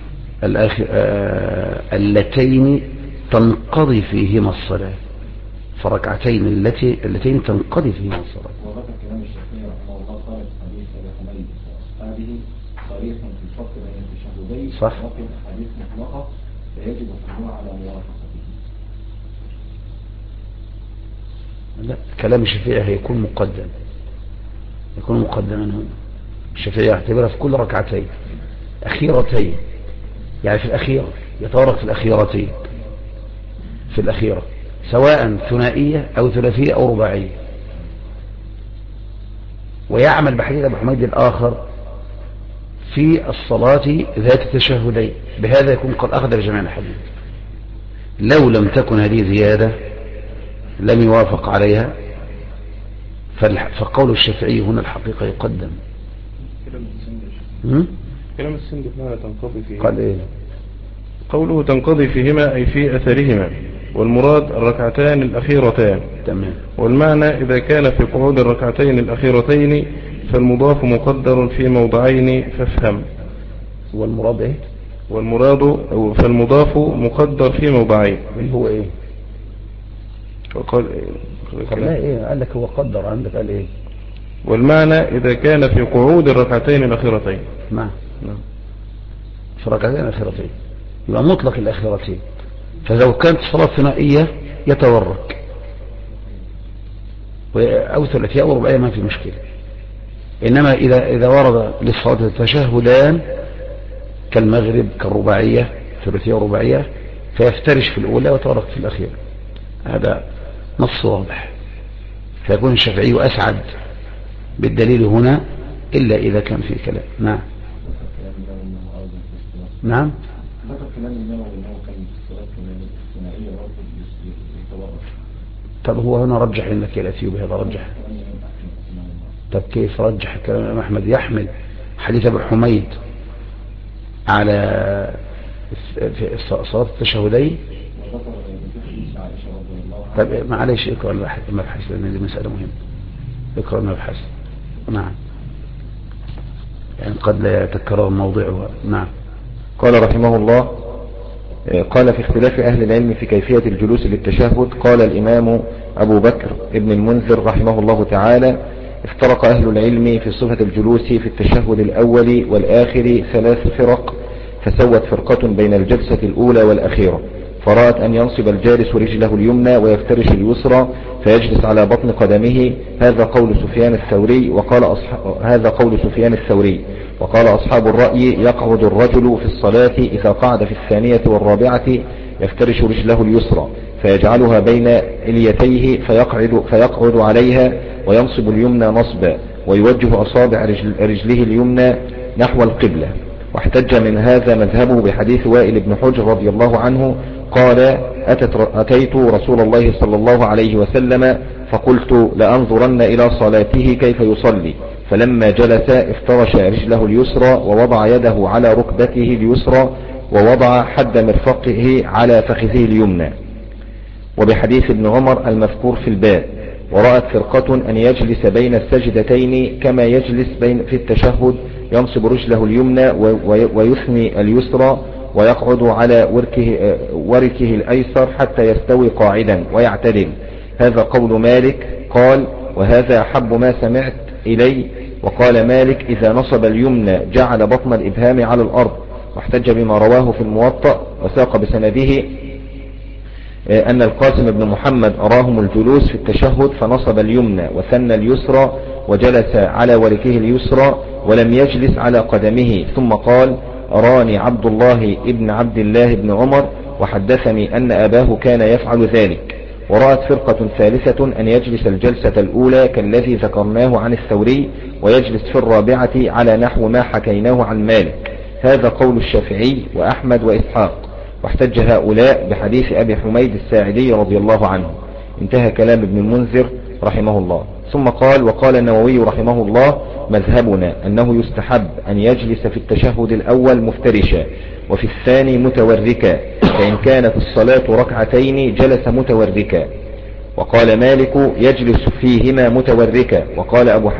اللتين تنقضي فيهما الصلاة، فركعتين اللتين تنقضي فيهما الصلاة. وذكر كلام الشافعي رحمه الله قال حديث ابي حميد واصحابه صريح في الفرق بين التشهدين، صح، ولكن حديث مطلقه فيجب الخضوع على موافقته. لا، كلام الشافعي هيكون مقدم، يكون مقدما هنا. الشافعي يعتبرها في كل ركعتين أخيرتين، يعني في الأخيرة يتورط في الأخيرتين، في الأخيرة سواء ثنائية أو ثلاثية أو رباعية، ويعمل بحديث أبي حميد الآخر في الصلاة ذات التشهدين، بهذا يكون قد أخذ بجميع الحديث. لو لم تكن هذه زيادة لم يوافق عليها، فقول الشافعي هنا الحقيقة يقدم. كلام السند بمعنى تنقضي فيهما، قال إيه؟ قوله تنقضي فيهما أي في أثرهما، والمراد الركعتان الأخيرتان. تمام. والمعنى إذا كان في قعود الركعتين الأخيرتين فالمضاف مقدر في موضعين فافهم. والمراد ايه؟ والمراد فالمضاف مقدر في موضعين. اللي هو ايه؟ وقال لا ايه قال لك؟ هو قدر عندك قال ايه؟ والمعنى إذا كان في قعود الركعتين الأخيرتين. نعم في الركعتين الأخيرتين يبقى مطلق الأخيرتين. فلو كانت صلاة ثنائية يتورك، أو ثلاثية أو رباعية ما في مشكلة. إنما إذا ورد للصلاة تشهدان كالمغرب كالرباعية ثلاثية ورباعية فيفترش في الأولى ويتورك في الأخيرة. هذا نص واضح، فيكون الشافعي أسعد بالدليل هنا إلا إذا كان فيه كلام. نعم نعم. طب هو هنا رجح انك الأثيوب هذا رجح. طب كيف رجح كلام الإمام أحمد؟ يحمل حديث أبي حميد على صلاة التشهدين. طب معلش اقرأ المبحث لأن دي مسألة مهمة. اقرأ المبحث. نعم يعني قد لا يتكرر موضعها. نعم. قال رحمه الله قال في اختلاف أهل العلم في كيفية الجلوس للتشهد. قال الإمام أبو بكر ابن المنذر رحمه الله تعالى افترق أهل العلم في صفة الجلوس في التشهد الأول والآخر 3 فرق، فسوت فرقة بين الجلسة الأولى والأخيرة، فرأت أن ينصب الجالس رجله اليمنى ويفترش اليسرى فيجلس على بطن قدمه. هذا قول سفيان الثوري. وقال أصحاب الرأي يقعد الرجل في الصلاة إذا قعد في الثانية والرابعة يفترش رجله اليسرى فيجعلها بين إليتيه فيقعد عليها وينصب اليمنى نصبا ويوجه أصابع رجله اليمنى نحو القبلة. واحتج من هذا مذهبه بحديث وائل بن حجر رضي الله عنه قال أتيت رسول الله صلى الله عليه وسلم فقلت لأنظرن إلى صلاته كيف يصلي، فلما جلس افترش رجله اليسرى ووضع يده على ركبته اليسرى ووضع حد مرفقه على فخذه اليمنى. وبحديث ابن عمر المذكور في الباب. ورأت فرقة أن يجلس بين السجدتين كما يجلس في التشهد، ينصب رجله اليمنى ويثني اليسرى ويقعد على وركه الأيسر حتى يستوي قاعدا ويعتدل. هذا قول مالك. قال وهذا أحب ما سمعت إلي. وقال مالك إذا نصب اليمنى جعل بطن الإبهام على الأرض. واحتج بما رواه في الموطأ وساق بسنده أن القاسم بن محمد أراهم الجلوس في التشهد فنصب اليمنى وثنى اليسرى وجلس على وركه اليسرى ولم يجلس على قدمه، ثم قال أراني عبد الله ابن عبد الله بن عمر وحدثني أن أباه كان يفعل ذلك. ورأت فرقة ثالثة أن يجلس الجلسة الأولى كالذي ذكرناه عن الثوري ويجلس في الرابعة على نحو ما حكيناه عن مالك. هذا قول الشافعي وأحمد وإسحاق. واحتج هؤلاء بحديث أبي حميد الساعدي رضي الله عنه. انتهى كلام ابن المنذر رحمه الله. ثم قال وقال النووي رحمه الله مذهبنا أنه يستحب أن يجلس في التشهد الأول مفترشا وفي الثاني متوركا، فإن كانت الصلاة ركعتين جلس متوركا. وقال مالك يجلس فيهما متوركا. وقال أبو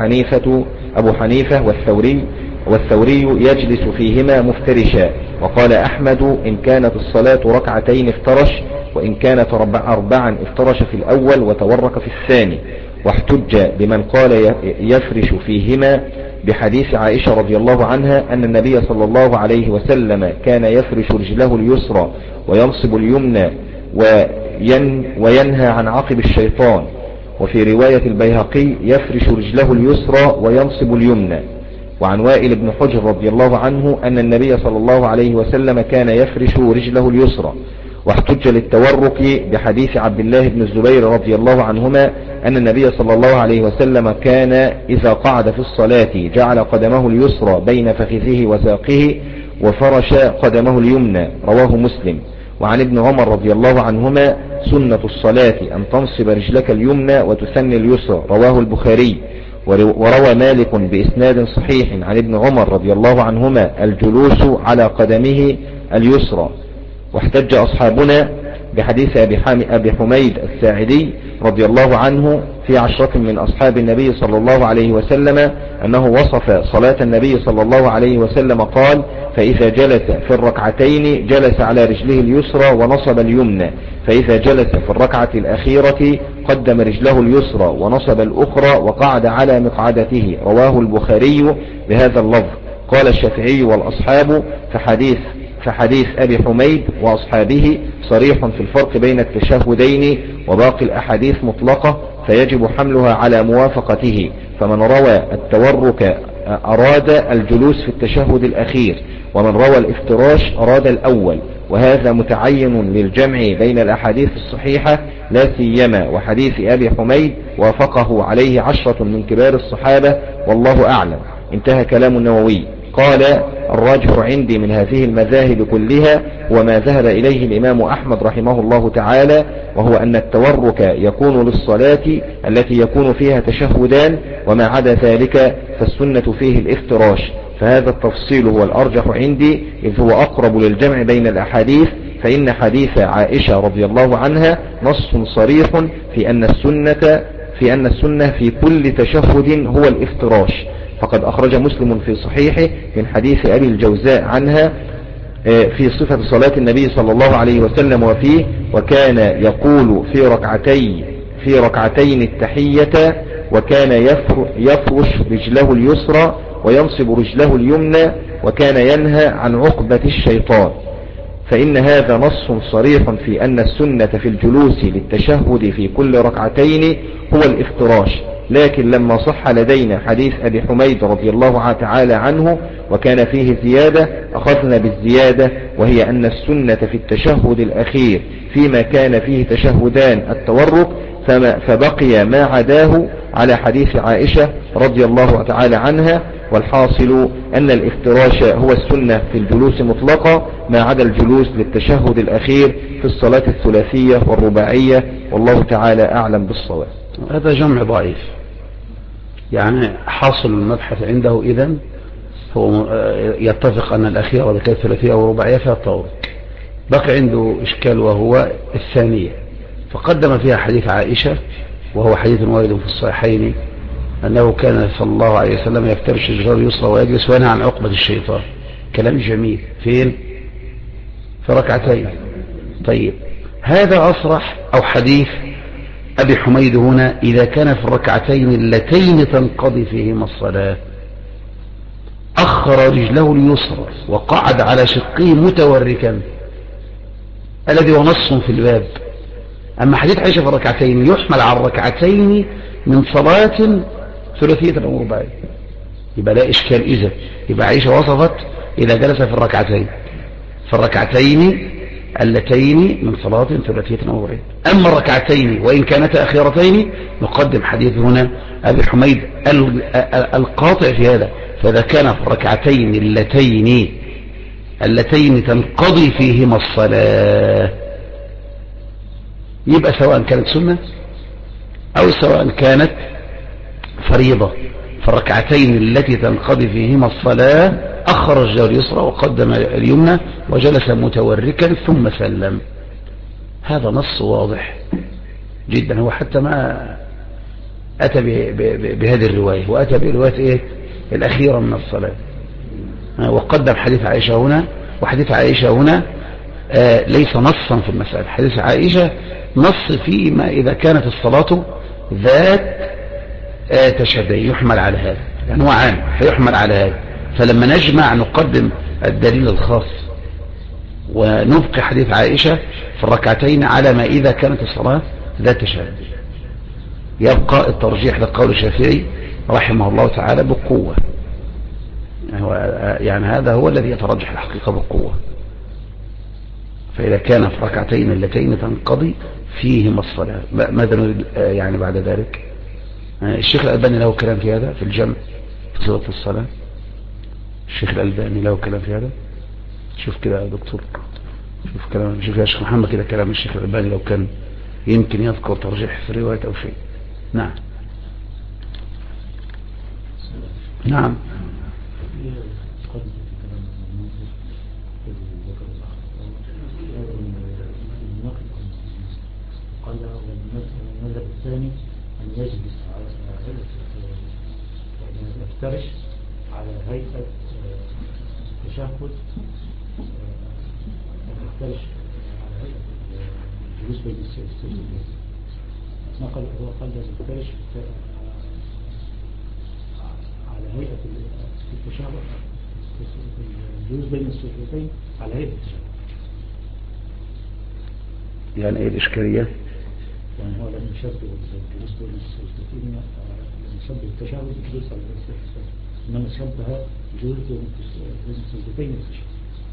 حنيفة والثوري يجلس فيهما مفترشا. وقال أحمد إن كانت الصلاة ركعتين افترش، وإن كانت 4 افترش في الأول وتورك في الثاني. واحتج بمن قال يفرش فيهما بحديث عائشة رضي الله عنها أن النبي صلى الله عليه وسلم كان يفرش رجله اليسرى وينصب اليمنى وينهى عن عقب الشيطان. وفي رواية البيهقي يفرش رجله اليسرى وينصب اليمنى. وعن وائل بن حجر رضي الله عنه أن النبي صلى الله عليه وسلم كان يفرش رجله اليسرى. واحتج للتورك بحديث عبد الله بن الزبير رضي الله عنهما أن النبي صلى الله عليه وسلم كان إذا قعد في الصلاة جعل قدمه اليسرى بين فخذه وساقه وفرش قدمه اليمنى. رواه مسلم. وعن ابن عمر رضي الله عنهما سنة الصلاة أن تنصب رجلك اليمنى وتثني اليسرى. رواه البخاري. وروى مالك بإسناد صحيح عن ابن عمر رضي الله عنهما الجلوس على قدمه اليسرى. واحتج أصحابنا بحديث أبي حميد الساعدي رضي الله عنه في 10 من أصحاب النبي صلى الله عليه وسلم أنه وصف صلاة النبي صلى الله عليه وسلم قال: فإذا جلس في الركعتين جلس على رجله اليسرى ونصب اليمنى، فإذا جلس في الركعة الأخيرة قدم رجله اليسرى ونصب الأخرى وقعد على مقعدته. رواه البخاري بهذا اللفظ. قال الشافعي والأصحاب: فحديث أبي حميد وأصحابه صريح في الفرق بين التشهدين، وباقي الأحاديث مطلقة فيجب حملها على موافقته. فمن روى التورك أراد الجلوس في التشهد الأخير، ومن روى الافتراش أراد الأول، وهذا متعين للجمع بين الأحاديث الصحيحة، لا سيما وحديث أبي حميد وافقه عليه 10 من كبار الصحابة، والله أعلم. انتهى كلام النووي. قال: الراجح عندي من هذه المذاهب كلها وما ذهب إليه الإمام أحمد رحمه الله تعالى، وهو أن التورك يكون للصلاة التي يكون فيها تشهدان، وما عدا ذلك فالسنة فيه الافتراش. فهذا التفصيل هو الأرجح عندي، إذ هو أقرب للجمع بين الأحاديث، فإن حديث عائشة رضي الله عنها نص صريح في أن السنة في كل تشهد هو الافتراش. فقد أخرج مسلم في صحيحه من حديث أبي الجوزاء عنها في صفة صلاة النبي صلى الله عليه وسلم، وفيه: وكان يقول في ركعتين التحية، وكان يفرش رجله اليسرى وينصب رجله اليمنى، وكان ينهى عن عقبة الشيطان. فإن هذا نص صريح في أن السنة في الجلوس للتشهد في كل ركعتين هو الافتراش. لكن لما صح لدينا حديث أبي حميد رضي الله تعالى عنه وكان فيه زيادة، أخذنا بالزيادة، وهي أن السنة في التشهد الأخير فيما كان فيه تشهدان التورك، فبقي ما عداه على حديث عائشة رضي الله تعالى عنها. والحاصل أن الافتراش هو السنة في الجلوس مطلقة، ما عدا الجلوس للتشهد الأخير في الصلاة الثلاثية والرباعية، والله تعالى أعلم بالصواب. هذا جمع ضعيف، يعني حاصل المبحث عنده إذن هو يتفق أن الأخيرة كانت ثلاثية ورباعية فيها التورك. بقي عنده إشكال وهو الثانية، فقدم فيها حديث عائشة، وهو حديث وارد في الصحيحين أنه كان صلى الله عليه وسلم يفترش رجله اليسرى ويجلس وينهى عن عقبة الشيطان. كلام جميل. فين؟ في ركعتين. طيب، هذا أصرح أو حديث أبي حميد هنا إذا كان في الركعتين اللتين تنقضي فيهما الصلاة أخر رجله اليسرى وقعد على شقه متوركا، الذي هو نص في الباب. أما حديث عائشة في الركعتين يحمل على الركعتين من صلاة ثلاثية أو رباعية، يبقى لا إشكال. إذا يبقى عائشة وصفت إذا جلس في الركعتين اللتين من صلاة ثلاثية أو رباعية. أما الركعتين وإن كانتا أخيرتين نقدم حديث هنا أبي حميد القاطع في هذا. فإذا كان في الركعتين اللتين تنقضي فيهما الصلاة، يبقى سواء كانت سنة أو سواء كانت فريضة، فالركعتين التي تنقضي فيهما الصلاة أخر رجله اليسرى وقدم اليمنى وجلس متوركا ثم سلم. هذا نص واضح جدا. هو حتى ما أتى بهذه الرواية، وأتى برواية إيه الأخيرة من الصلاة، وقدم حديث عائشة هنا. وحديث عائشة هنا ليس نصا في المسألة. حديث عائشة نص فيما إذا كانت الصلاة ذات تشهدين يحمل على هذا، يعني هو عام فيحمل على هذا. فلما نجمع نقدم الدليل الخاص ونبقي حديث عائشة في الركعتين على ما إذا كانت الصلاة ذات تشهد. يبقى الترجيح لقول الشافعي رحمه الله تعالى بالقوة، يعني هذا هو الذي يترجح الحقيقة بالقوة. فإذا كان في ركعتين اللتين تنقضي فيهما الصلاة، ماذا نريد يعني بعد ذلك؟ الشيخ الألباني له كلام في هذا في الجمع في صلاة الصلاة. الشيخ الألباني له كلام في هذا. شوف كده يا دكتور، شوف يا شيخ محمد كده كلام الشيخ الألباني لو كان يمكن يذكر ترجيح في رواية أو شيء. نعم نعم. قال يفترش على هيئة التشهد، يفترش على هيئة الجلوس بين السجدتين. نقل هو قال يفترش على هيئة التشهد، الجلوس بين السجدتين على هيئة التشهد. يعني ايه الإشكالية؟ يعني هو لم يشبه الجلوس بين السجدتين، لم يشبه التشهد بالجلوس على السجدتين، إنما شبه الجلوس بين السجدتين التشهد.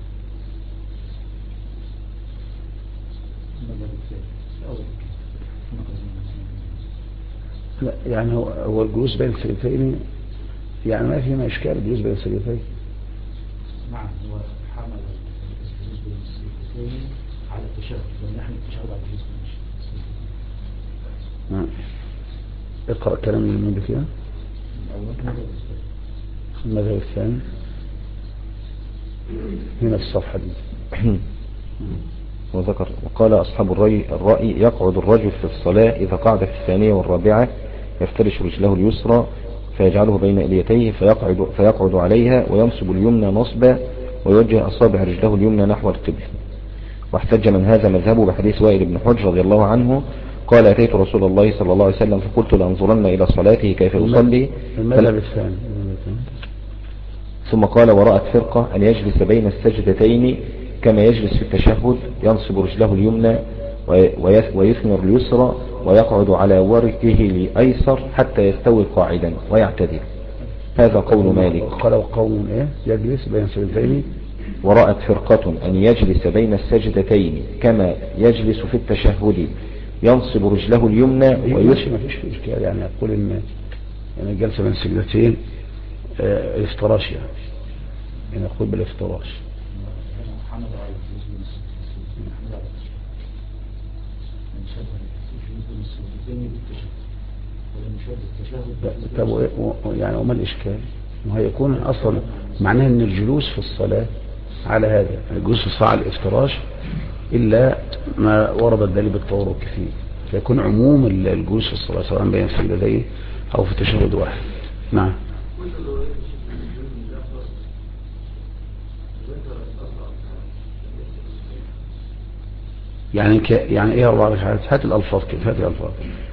لا يعني هو الجلوس بين السجدتين، يعني ما فيما إشكال الجلوس بين السجدتين. نعم، هو حمل الجلوس بين السجدتين على التشهد، ونحن التشهد على الجلوس بين السجدتين. اقرأ كلام من فيها. المذهب الثاني هنا الصفحة دي. وذكر وقال أصحاب الرأي يقعد الرجل في الصلاة إذا قعد في الثانية والرابعة يفترش رجله اليسرى فيجعله بين إليتيه فيقعد عليها وينصب اليمنى نصبا ويوجه أصابع رجله اليمنى نحو القبل. واحتج من هذا مذهبه بحديث وائل بن حجر رضي الله عنه قال أتيت رسول الله صلى الله عليه وسلم فقلت لأنظرن إلى صلاته كيف يصلي. المذهب الثاني. ثم قال ورأت فرقة أن يجلس بين السجدتين كما يجلس في التشهد ينصب رجله اليمنى ويثمر اليسرى ويقعد على وركه الأيسر حتى يستوي قاعدا ويعتدل. هذا قول مالك. قال قوم ايه يجلس بين السجدتين. ورأت فرقة أن يجلس بين السجدتين كما يجلس في التشهد ينصب رجله اليمنى ويسمى. ما فيش إشكال، يعني أقول إن الجلسة بين السجدتين الافتراش، يعني أقول بالافتراش. طب يعني وما الإشكال؟ وهيكون أصلا معناه أن الجلوس في الصلاة على هذا، الجلوس في الصلاة على الافتراش إلا ما ورد الدليل بالتورك فيه، فيكون عموم الجلوس في الصلاة سواء بين السجدتين أو في تشهد واحد. نعم. يعني ايه 4 ركعات؟ هات الألفاظ كيف، هات الألفاظ.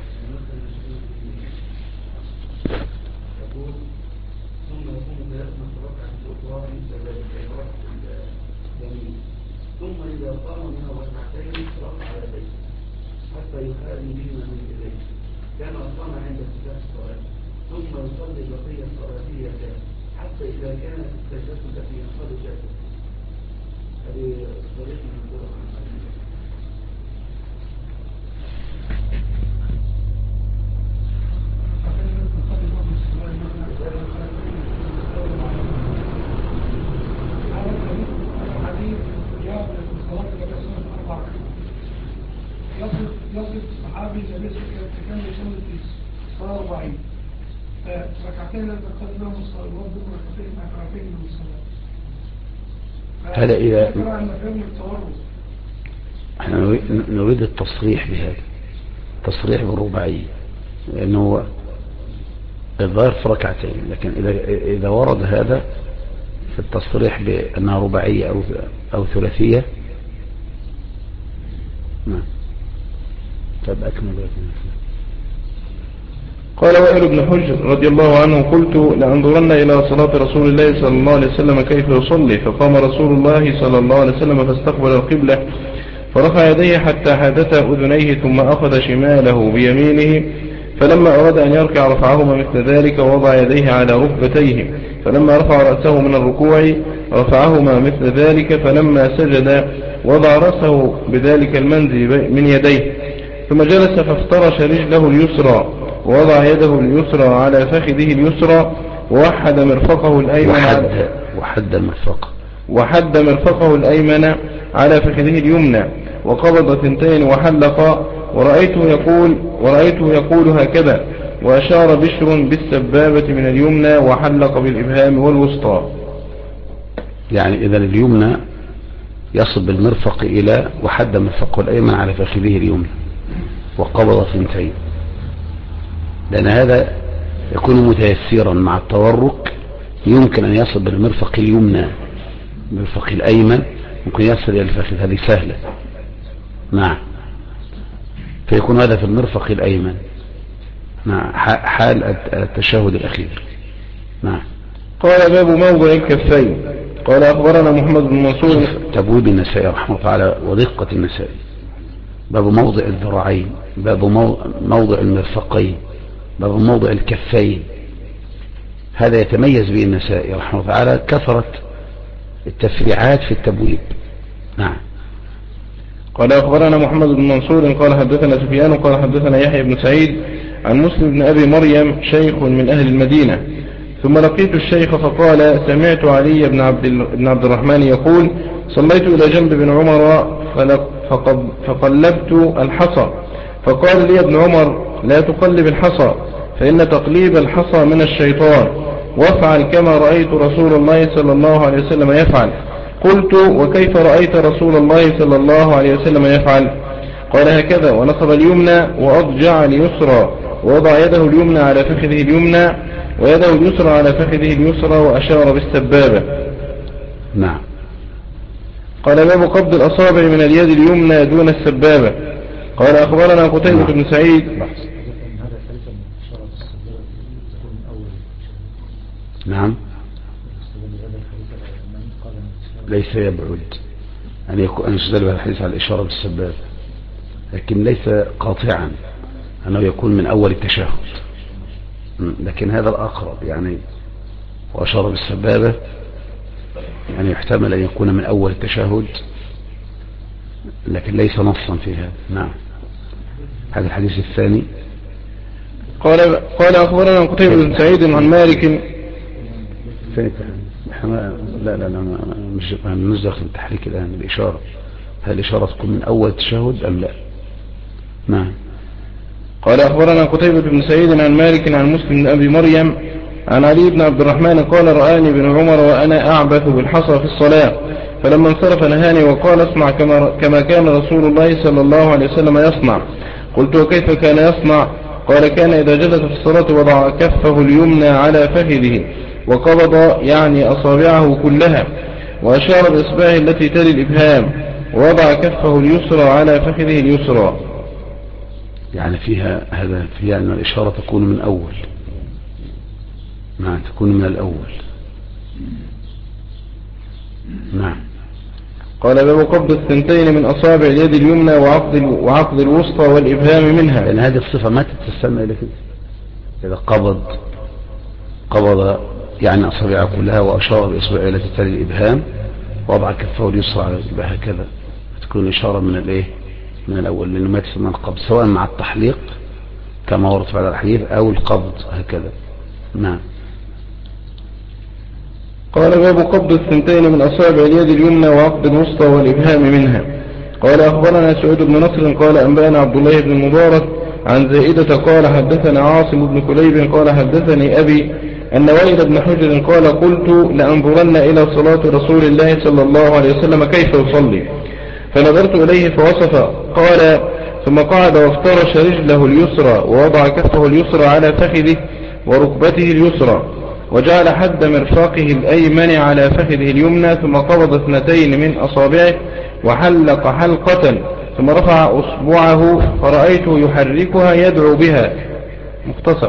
ثم إذا قام من الركعتين رفع يديه حتى يخالي بهما من يديه كما قام عند افتتاح الصلاة، ثم يصلي بقية صلاته حتى إذا كانت السجدة في ينقض جسده. هذه طريقة من طرق يصف الصحابي لبسه كان يصلي في صلاة 40 ركعتين تقدمهم الصلاة ورد ركعتين من الصلاة. هذا إذا احنا نريد التصريح بهذا، تصريح بالرباعية، لأنه الظاهر في ركعتين، لكن إذا ورد هذا في التصريح بأنها رباعية أو ثلاثية. نعم. طب أكمل. قال وائل بن حجر رضي الله عنه قلت لأنظرن إلى صلاة رسول الله صلى الله عليه وسلم كيف يصلي، فقام رسول الله صلى الله عليه وسلم فاستقبل القبلة فرفع يديه حتى حادث أذنيه ثم أخذ شماله بيمينه، فلما أراد أن يركع رفعهما مثل ذلك ووضع يديه على ركبتيه، فلما رفع رأسه من الركوع رفعهما مثل ذلك، فلما سجد وضع رأسه بذلك المنزل من يديه، ثم جلس فافترش رجله اليسرى ووضع يده اليسرى على فخذه اليسرى ووحد مرفقه الأيمن وحد مرفقه الأيمن على فخذه اليمنى وقبض ثنتين وحلق، ورأيته يقول هكذا، وأشار بشر بالسبابة من اليمنى وحلق بالإبهام والوسطى. يعني إذا اليمنى يصب المرفق إلى وحد مرفقه الأيمن على فخذه اليمنى وقبض ثنتين، لأن هذا يكون متيسيرا مع التورك يمكن أن يصل بالمرفق اليمنى، المرفق الأيمن ممكن يصل إلى الفخذ، هذه سهلة. نعم، فيكون هذا في المرفق الأيمن. نعم، حال التشهد الأخير. نعم. قال باب موضع الكفين. قال أخبرنا محمد بن منصور. تبويب النسائي رحمه الله تعالى ودقة النسائي، باب موضع الذراعين، باب موضع المرفقين، باب موضع الكفين. هذا يتميز به النسائي رحمه الله تعالى كثرة التفريعات في التبويب. نعم. قال أخبرنا محمد بن منصور قال حدثنا سفيان قال حدثنا يحيى بن سعيد عن مسلم بن أبي مريم شيخ من أهل المدينة. ثم لقيت الشيخ فقال سمعت علي بن عبد الرحمن يقول صليت إلى جنب بن عمر فقلبت الحصى، فقال لي ابن عمر لا تقلب الحصى فإن تقليب الحصى من الشيطان، وافعل كما رأيت رسول الله صلى الله عليه وسلم يفعل. قلت وكيف رأيت رسول الله صلى الله عليه وسلم يفعل؟ قال هكذا، ونصب اليمنى وأضجع اليسرى ووضع يده اليمنى على فخذه اليمنى ويده اليسرى على فخذه اليسرى وأشار بالسبابة. نعم. قال باب قبض الأصابع من اليد اليمنى دون السبابة. قال أخبرنا قتيبة بن سعيد. نعم، ليس يبعد أن يستدل بهذا الحديث على الإشارة بالسبابة، لكن ليس قاطعا أنه يكون من أول التشهد، لكن هذا الأقرب يعني، وأشار بالسبابة يعني يحتمل أن يكون من أول التشهد، لكن ليس نصا في هذا. نعم. هذا الحديث الثاني. قال أخبرنا قتيبة بن سعيد عن مالك. لا مش نزخ التحريك الآن، الإشارة، هل الإشارة تكون من أول التشهد أم لا؟ نعم. قال أخبرنا قتيبة بن سعيد عن مالك عن مسلم بن أبي مريم عن علي بن عبد الرحمن قال رآني ابن عمر وأنا أعبث بالحصى في الصلاة، فلما انصرف نهاني وقال اصنع كما كان رسول الله صلى الله عليه وسلم يصنع. قلت وكيف كان يصنع؟ قال كان إذا جلس في الصلاة وضع كفه اليمنى على فخذه وقبض يعني أصابعه كلها وأشار بإصبعه التي تلي الإبهام ووضع كفه اليسرى على فخذه اليسرى. يعني فيها هذا، فيها أن الإشارة تكون من أول. نعم، تكون من الأول. نعم. قال باب قبض الثنتين من أصابع اليد اليمنى وعقد الوسطى والإبهام منها. لأن هذه الصفة ما تتسمى إلى كده. إذا قبض يعني أصابعه كلها وأشار بإصبعه التي تلي الإبهام ووضع كفه اليسرى على الإبهام، هكذا تكون إشارة من الإيه؟ من الأول، لأنه ما تسمى القبض سواء مع التحليق كما ورد في هذا الحديث أو القبض هكذا. نعم. قال باب قبض الثنتين من أصابع اليد اليمنى وعقد الوسطى والإبهام منها. قال أخبرنا سعيد بن نصر قال أنبأنا عبد الله بن المبارك عن زائدة قال حدثنا عاصم بن كليب قال حدثني أبي أن وائل بن حجر قال قلت لأنظرن إلى صلاة رسول الله صلى الله عليه وسلم كيف يصلي، فنظرت إليه فوصف. قال ثم قعد وافترش رجله اليسرى ووضع كفه اليسرى على فخذه وركبته اليسرى وجعل حد مرفقه الأيمن على فخذه اليمنى ثم قبض اثنتين من أصابعه وحلق حلقة ثم رفع أصبعه فرأيته يحركها يدعو بها. مختصر.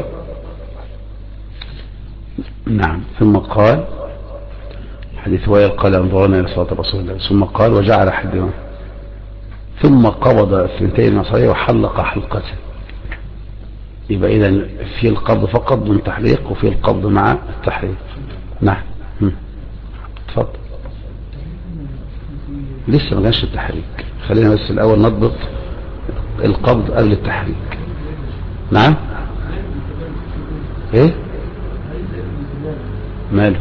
نعم. ثم قال حديث وائل قال انظرنا إلى صلاة رسول الله، ثم قال وجعل حد، ثم قبض الثنتين من أصابعه وحلق حلقة. يبقى إذا في القبض فقط من تحليق وفي القبض مع التحليق. نعم. تفضل. لسه ما كانش التحريك، خلينا بس الأول نضبط القبض قبل التحريك. نعم. ايه ماله؟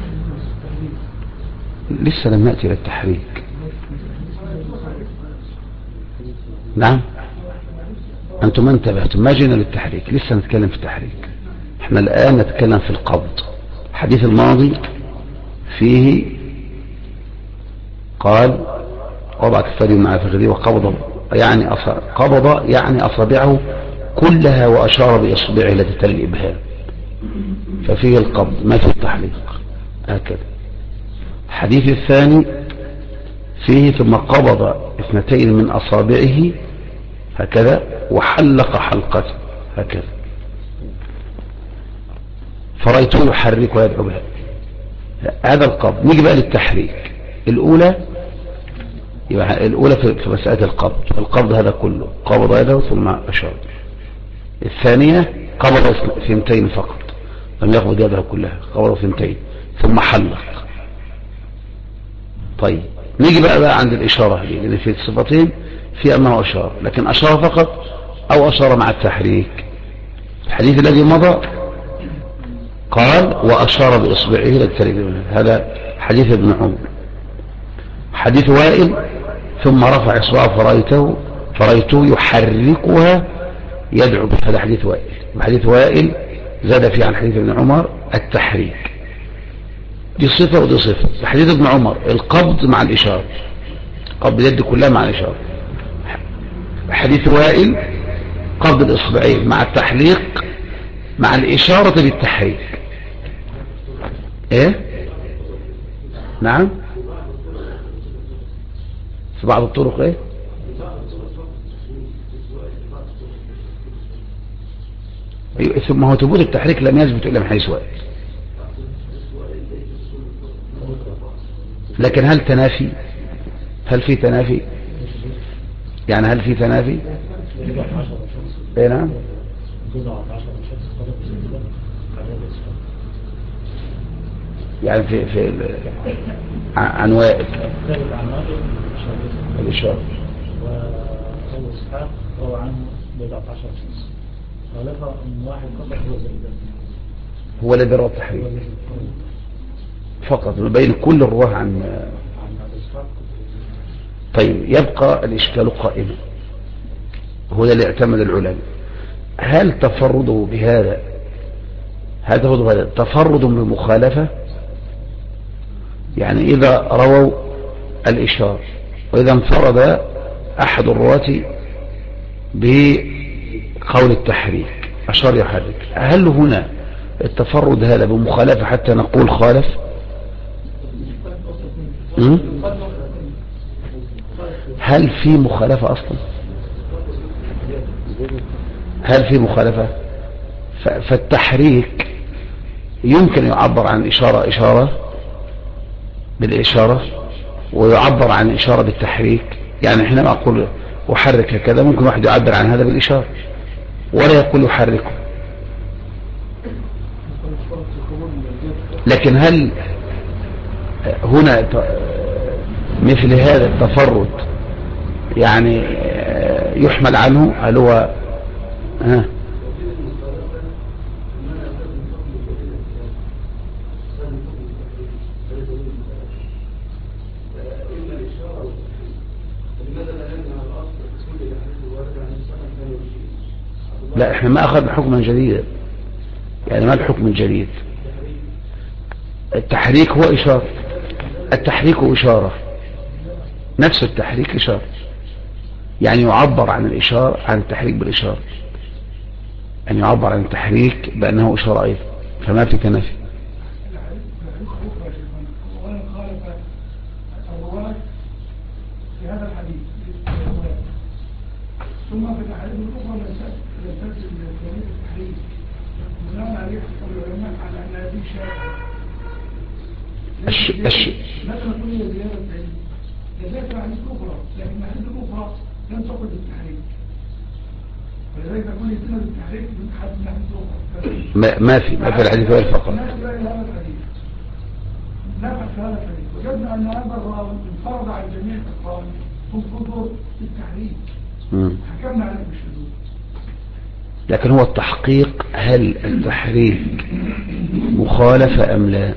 لسه لم نأتي للتحريك. نعم. أنتم ما انتبهتم، ما جينا للتحريك، لسه نتكلم في التحريك. احنا الآن نتكلم في القبض. الحديث الماضي فيه قال وضع كفه مع فخذه وقبض يعني أصابعه كلها وأشار بإصبعه التي تلي الإبهام. ففيه القبض ما في التحليق هكذا. الحديث الثاني فيه ثم قبض 2 من أصابعه هكذا وحلق حلقته هكذا فرأيته يحرك ويدعو بها. هذا القبض. نيجي بقى للتحريك. الأولى في مسألة القبض هذا كله قبض يده ثم أشار. الثانية قبض 2 فقط لم يقبض يده كلها، قبض 2 ثم حلق. طيب نيجي بقى عند الإشارة دي، لأن في الصفتين في أنه أشار، لكن أشار فقط أو أشار مع التحريك. الحديث الذي مضى قال وأشار بإصبعه للترك. هذا حديث ابن عمر. حديث وائل ثم رفع إصبعه فرأيته يحركها يدعو. هذا حديث وائل. حديث وائل زاد فيه عن حديث ابن عمر التحريك. دي صفة ودي صفة. حديث ابن عمر القبض مع الإشارة، قبض اليد كلها مع الإشارة. حديث وائل قبض الإصبعين مع التحليق مع الإشارة بالتحريك. ايه نعم في بعض الطرق ايه ثم هو ثبوت التحريك لم يثبت إلا من حيث وائل. لكن هل تنافي؟ هل في تنافي؟ يعني هل في تنافي؟ ايه نعم يعني في عن وائل الإشارة وأبو إسحاق روى عنه 14 شخص ولقى أن واحد فقط هو الذي روى التحريك فقط بين كل الرواه عن أبو إسحاق. طيب يبقى الإشكال قائما، هو اللي اعتمد العلماء. هل تفرده بهذا تفرد بمخالفة؟ يعني إذا رووا الإشارة وإذا انفرد أحد الرواة بقول التحريك أشار يحرك، هل هنا التفرد هذا بمخالفة حتى نقول خالف؟ هل في مخالفة أصلا؟ هل في مخالفة؟ فالتحريك يمكن يعبر عن إشارة بالإشارة ويعبر عن إشارة بالتحريك. يعني حينما أقول أحرك هكذا ممكن واحد يعبر عن هذا بالإشارة ولا يقول يحركه. لكن هل هنا مثل هذا التفرد يعني يحمل عنه؟ هل هو لا احنا ما اخذنا حكما جديدا. يعني ما الحكم الجديد؟ التحريك هو إشارة، التحريك إشارة، نفس التحريك إشارة، يعني يعبر عن الإشارة عن التحريك بالإشارة، يعني يعبر عن التحريك بأنه إشارة أيضا، فما في تنافي. في هذا الحديث ثم في الأحاديث الأخرى لتأتي التحريك بناء عليه يحكم العلماء على أن هذه شاذة. مثلا كل زيادة علم لذلك الأحاديث الأخرى، لكن الأحاديث الأخرى لم تقل بالتحريك، ولذلك كل سنة بالتحريك من حد الأحاديث الأخرى ما في الحديث ولا فقط. لا في هذا الحديث، لا في هذا الحديث. وجدنا أن هذا الراوي انفرد عن جميع الأقوال هم حضور بالتحريك، حكمنا عليه بالشذوذ. لكن هو التحقيق هل التحريك مخالفة أم لا؟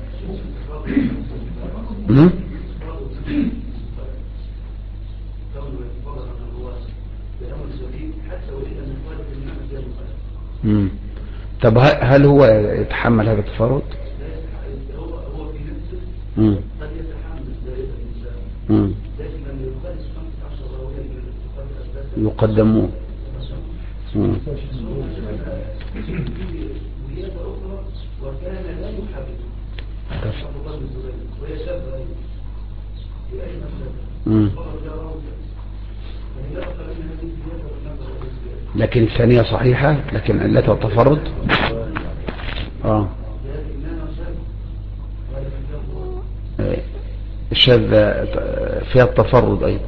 طب هل هو يتحمل هذا التفرد؟ هو في نفسه قد يتحمل زائد الإنسان، لكن لما يخالف 15 راوية من يقدمون. زيادة أخرى وكان لا يحببها عبد الله بن الزبير وهي شابة أيضا في أي مسألة فقط جاء روضة فإذا أخذ منها هذه الزيادة والنظر إلى الزيادة لكن الثانية صحيحة لكن علتها التفرد. الشاذ فيها التفرد أيضا.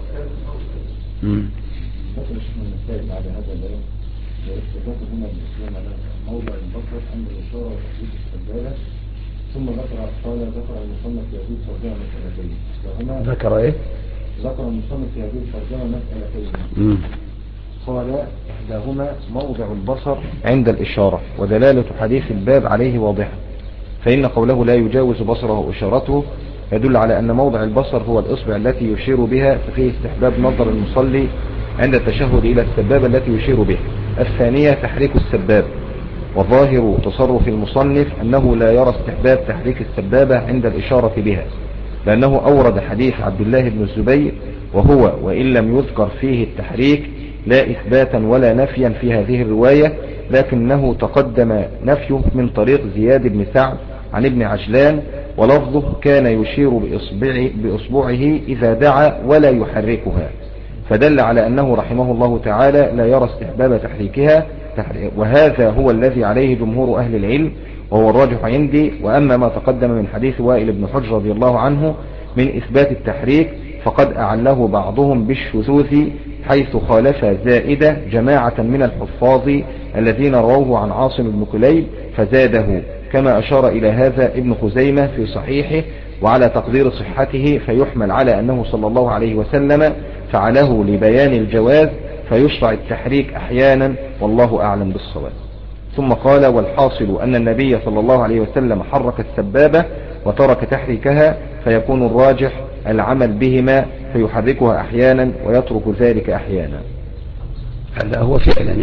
لكن الشيخ المثال بعد هذا البيان يستفاد هنا الإسلام على موضع البصر عند الإشارة وتحديد السبابة. ثم ذكر المصنف في هذه الترجمة مسألتين وهما ذكر إيه؟ ذكر المصنف في هذه الترجمة مسألتين. قال إحداهما موضع البصر عند الإشارة ودلالة حديث الباب عليه واضحة، فإن قوله لا يجاوز بصره إشارته يدل على أن موضع البصر هو الإصبع التي يشير بها، ففيه استحباب نظر المصلي عند التشهد إلى السبابة التي يشير بها. الثانية تحريك السباب، وظاهر تصرف المصنف أنه لا يرى استحباب تحريك السبابة عند الإشارة بها، لأنه أورد حديث عبد الله بن الزبير وهو وإن لم يذكر فيه التحريك لا إثباتا ولا نفيا في هذه الرواية، لكنه تقدم نفيه من طريق زياد بن سعد عن ابن عجلان، ولفظه كان يشير بإصبعه إذا دعا ولا يحركها، فدل على أنه رحمه الله تعالى لا يرى استحباب تحريكها، وهذا هو الذي عليه جمهور أهل العلم وهو الراجح عندي. وأما ما تقدم من حديث وائل بن حجر رضي الله عنه من إثبات التحريك فقد أعله بعضهم بالشذوذ، حيث خالف زائدة جماعة من الحفاظ الذين رووه عن عاصم بن كليب فزاده، كما أشار إلى هذا ابن خزيمة في صحيحه. وعلى تقدير صحته فيحمل على أنه صلى الله عليه وسلم فعله لبيان الجواز، فيشرع التحريك أحيانا، والله أعلم بالصواب. ثم قال والحاصل أن النبي صلى الله عليه وسلم حرك السبابة وترك تحريكها، فيكون الراجح العمل بهما، فيحركها أحيانا ويترك ذلك أحيانا. هذا هو فعلا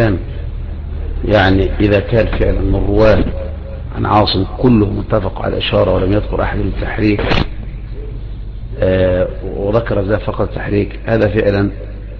إذا كان فعلا من الرواة عن عاصم كلهم متفق على الإشارة ولم يذكر أحد التحريك وذكر ذا فقط التحريك، هذا فعلا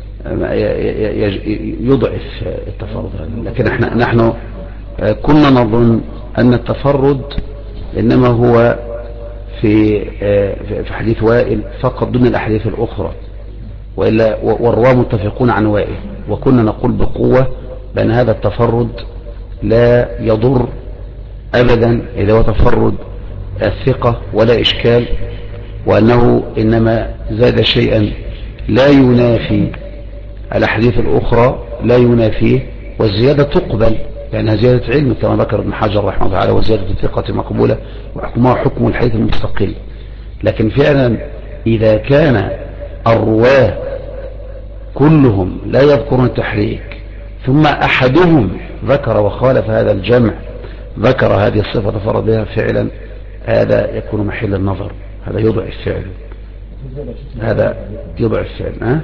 يضعف التفرد. لكن نحن كنا نظن أن التفرد إنما هو في حديث وائل فقط دون الأحاديث الأخرى، وإلا والرواة متفقون عن وائل، وكنا نقول بقوة بأن هذا التفرد لا يضر أبدا إذا هو تفرد الثقة ولا إشكال، وأنه إنما زاد شيئا لا ينافي الأحاديث الأخرى، لا ينافيه، والزيادة تقبل لأنها زيادة علم كما ذكر ابن حجر رحمه الله تعالى، وزيادة الثقة مقبولة وحكمها حكم الحديث المستقل. لكن فعلا إذا كان الرواه كلهم لا يذكرون التحريك ثم أحدهم ذكر وخالف هذا الجمع ذكر هذه الصفة تفرد بها فعلا، هذا يكون محل النظر، هذا يضعف فعلا، هذا يضعف فعلا.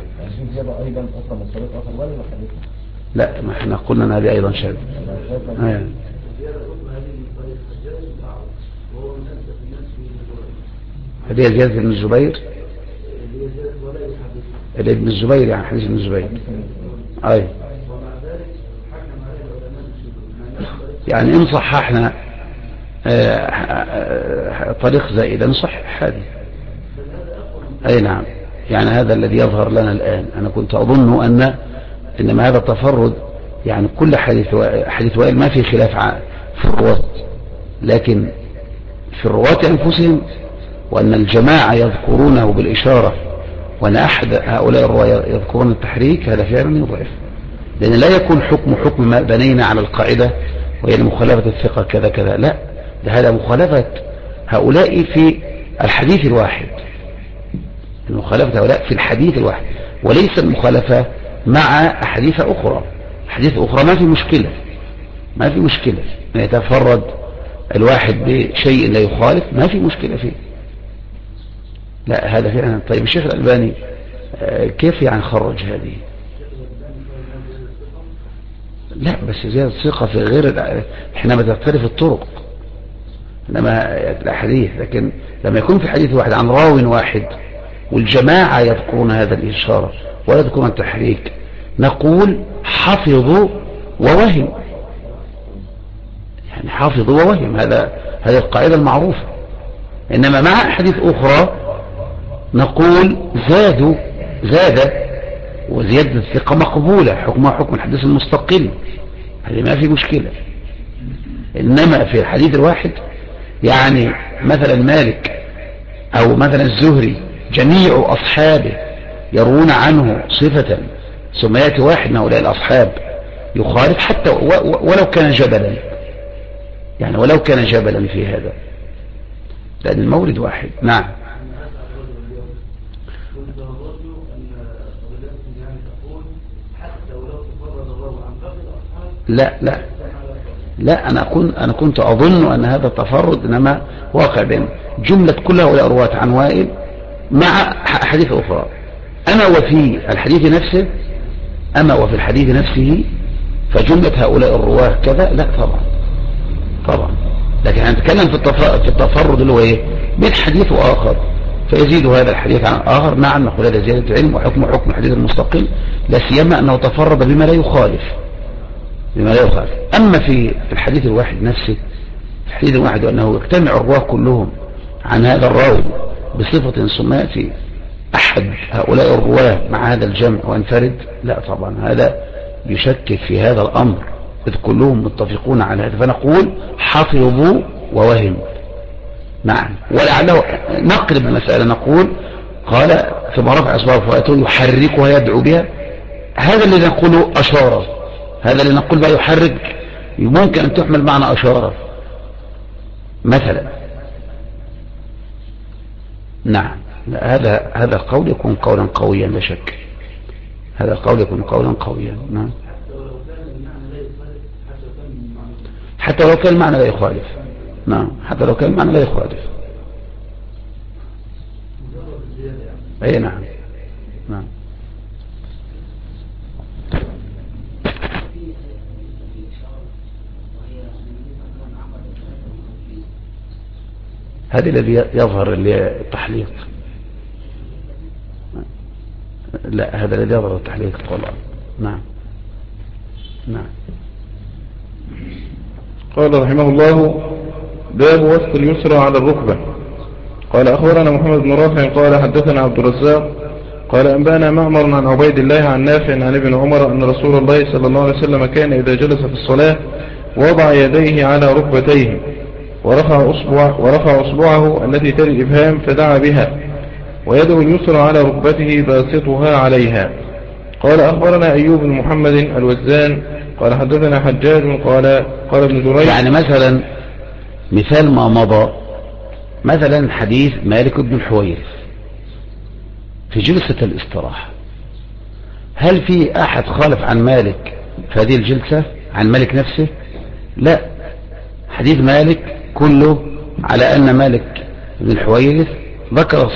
لا، ما احنا قلنا ان هذه ايضا شاذ. هذه زيادة ابن الزبير، ابن الزبير يعني حديث ابن الزبير. اي يعني ان صححنا طريق زائدة نصحح هذه. اي نعم، يعني هذا الذي يظهر لنا الآن. أنا كنت أظن إنما هذا التفرد يعني كل حديث وائل ما في خلاف في الرواة، لكن في الرواة أنفسهم، وأن الجماعة يذكرونه بالإشارة وأن أحد هؤلاء الرواة يذكرون التحريك، هذا فعلا يضعف، لأن لا يكون حكم ما بنينا على القاعدة وهي مخالفة الثقة كذا كذا، لا، هذا مخالفة هؤلاء في الحديث الواحد، المخالفة هؤلاء في الحديث الواحد، وليس المخالفة مع أحاديث أخرى. أحاديث أخرى ما في مشكلة أن يتفرد الواحد بشيء لا يخالف، ما في مشكلة فيه. لا، هذا فعلا. طيب الشيخ الألباني كيف يعني خرج هذه؟ لا، بس زيادة ثقة في غير حينما تختلف الطرق، إنما الأحاديث. لكن لما يكون في حديث واحد عن راو واحد والجماعة يذكرون هذا الإشارة ولا يذكرون التحريك، نقول حفظوا ووهم، يعني حافظ ووهم، هذه القاعدة المعروفة. إنما مع أحاديث أخرى نقول زاد، وزيادة الثقة مقبولة، حكمها حكم الحديث المستقل، هذه ما في مشكلة. إنما في الحديث الواحد يعني مثلا مالك أو مثلا الزهري جميع أصحابه يروون عنه صفة، ثم يأتي واحد من هؤلاء الأصحاب يخالف حتى ولو كان جبلا، يعني ولو كان جبلا في هذا، لأن المورد واحد. نعم. لا أنا كنت أظن أن هذا التفرد إنما واقع بين جملة كل هؤلاء رواة عن وائل مع حديث أخرى. أما وفي الحديث نفسه فجملة هؤلاء الرواة كذا، لا طبعا. لكن هنتكلم في التفرد اللي هو ايه، من حديث آخر فيزيد هذا الحديث عن آخر. نعم نقول هذا زيادة علم وحكم الحديث المستقل، لا سيما أنه تفرد بما لا يخالف. أما في الحديث الواحد نفسه، الحديث الواحد أنه يجتمع الرواه كلهم عن هذا الراوي بصفة ثم يأتي أحد هؤلاء الرواه مع هذا الجمع وانفرد، لا طبعا هذا يشكك في هذا الأمر، إذ كلهم متفقون على هذا. فنقول حفظوا ووهم. نعم. ولعله نقلب المسألة نقول قال ثم رفع أصبعه فأتوا يحركها يدعو بها، هذا اللي نقوله أشارة، هذا اللي نقول بقى يحرك ممكن أن تحمل معنى أشارة مثلا. نعم. هذا القول يكون قولا قويا لا شك، هذا القول يكون قولا قويا. نعم. حتى لو كان المعنى لا يخالف. نعم. حتى لو كان المعنى لا يخالف. أي نعم. هذا الذي يظهر التحليق. لا، هذا الذي يظهر التحليق القرآن. نعم. قال رحمه الله: باب وسط اليسرى على الركبة. قال أخبرنا محمد بن رافع قال حدثنا عبد الرزاق قال أنبأنا معمر عن عبيد الله عن نافع عن ابن عمر أن رسول الله صلى الله عليه وسلم كان إذا جلس في الصلاة وضع يديه على ركبتيه ورفع أصبعه التي تلي الإبهام فدعا بها، ويده اليسرى على ركبته باسطها عليها. قال أخبرنا أيوب بن محمد الوزان قال حدثنا حجاج قال ابن جريج. يعني مثال ما مضى، مثلا حديث مالك بن الحويرث في جلسة الاستراحة، هل في أحد خالف عن مالك في هذه الجلسة عن مالك نفسه؟ لا، حديث مالك كله على أن مالك بن الحويرث ذكر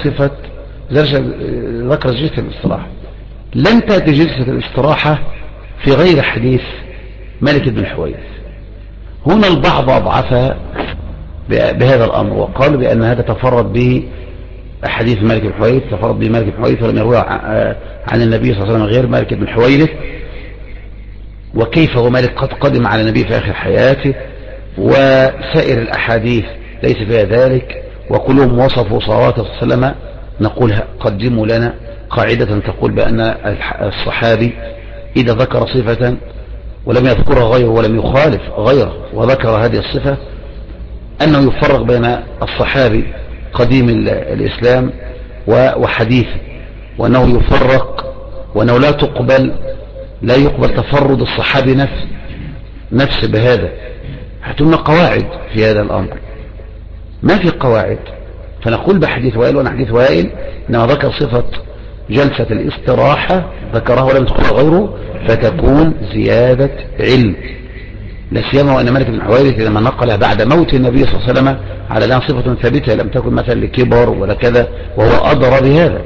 جلسة الاستراحة. لن تأتي جلسة الاستراحة في غير حديث مالك بن الحويرث. هنا البعض أضعفها بهذا الأمر وقالوا بأن هذا تفرد به حديث مالك بن الحويرث، تفرد به مالك بن الحويرث ولم يروى عن النبي صلى الله عليه وسلم غير مالك بن الحويرث، وكيف ومالك قد قدم على النبي في آخر حياته، وسائر الأحاديث ليس فيها ذلك، وكلهم وصفوا صلواته صلى الله عليه وسلم. نقول قدموا لنا قاعدة تقول بأن الصحابي إذا ذكر صفة ولم يذكرها غيره ولم يخالف غيره وذكر هذه الصفة أنه يفرق بين الصحابي قديم الإسلام وحديثه، وأنه يفرق، وأنه لا يقبل تفرد الصحابي نفس بهذا. هاتوا قواعد في هذا الأمر، ما في قواعد. فنقول بحديث وائل، وأنا حديث وائل إنما ذكر صفة جلسة الاستراحة ذكرها ولم يذكرها غيره، فتكون زيادة علم، لا سيما وأن مالك بن الحويرث لما نقلها بعد موت النبي صلى الله عليه وسلم على أنها صفة ثابتة لم تكن مثلا لكبر ولا كذا، وهو أدرى بهذا.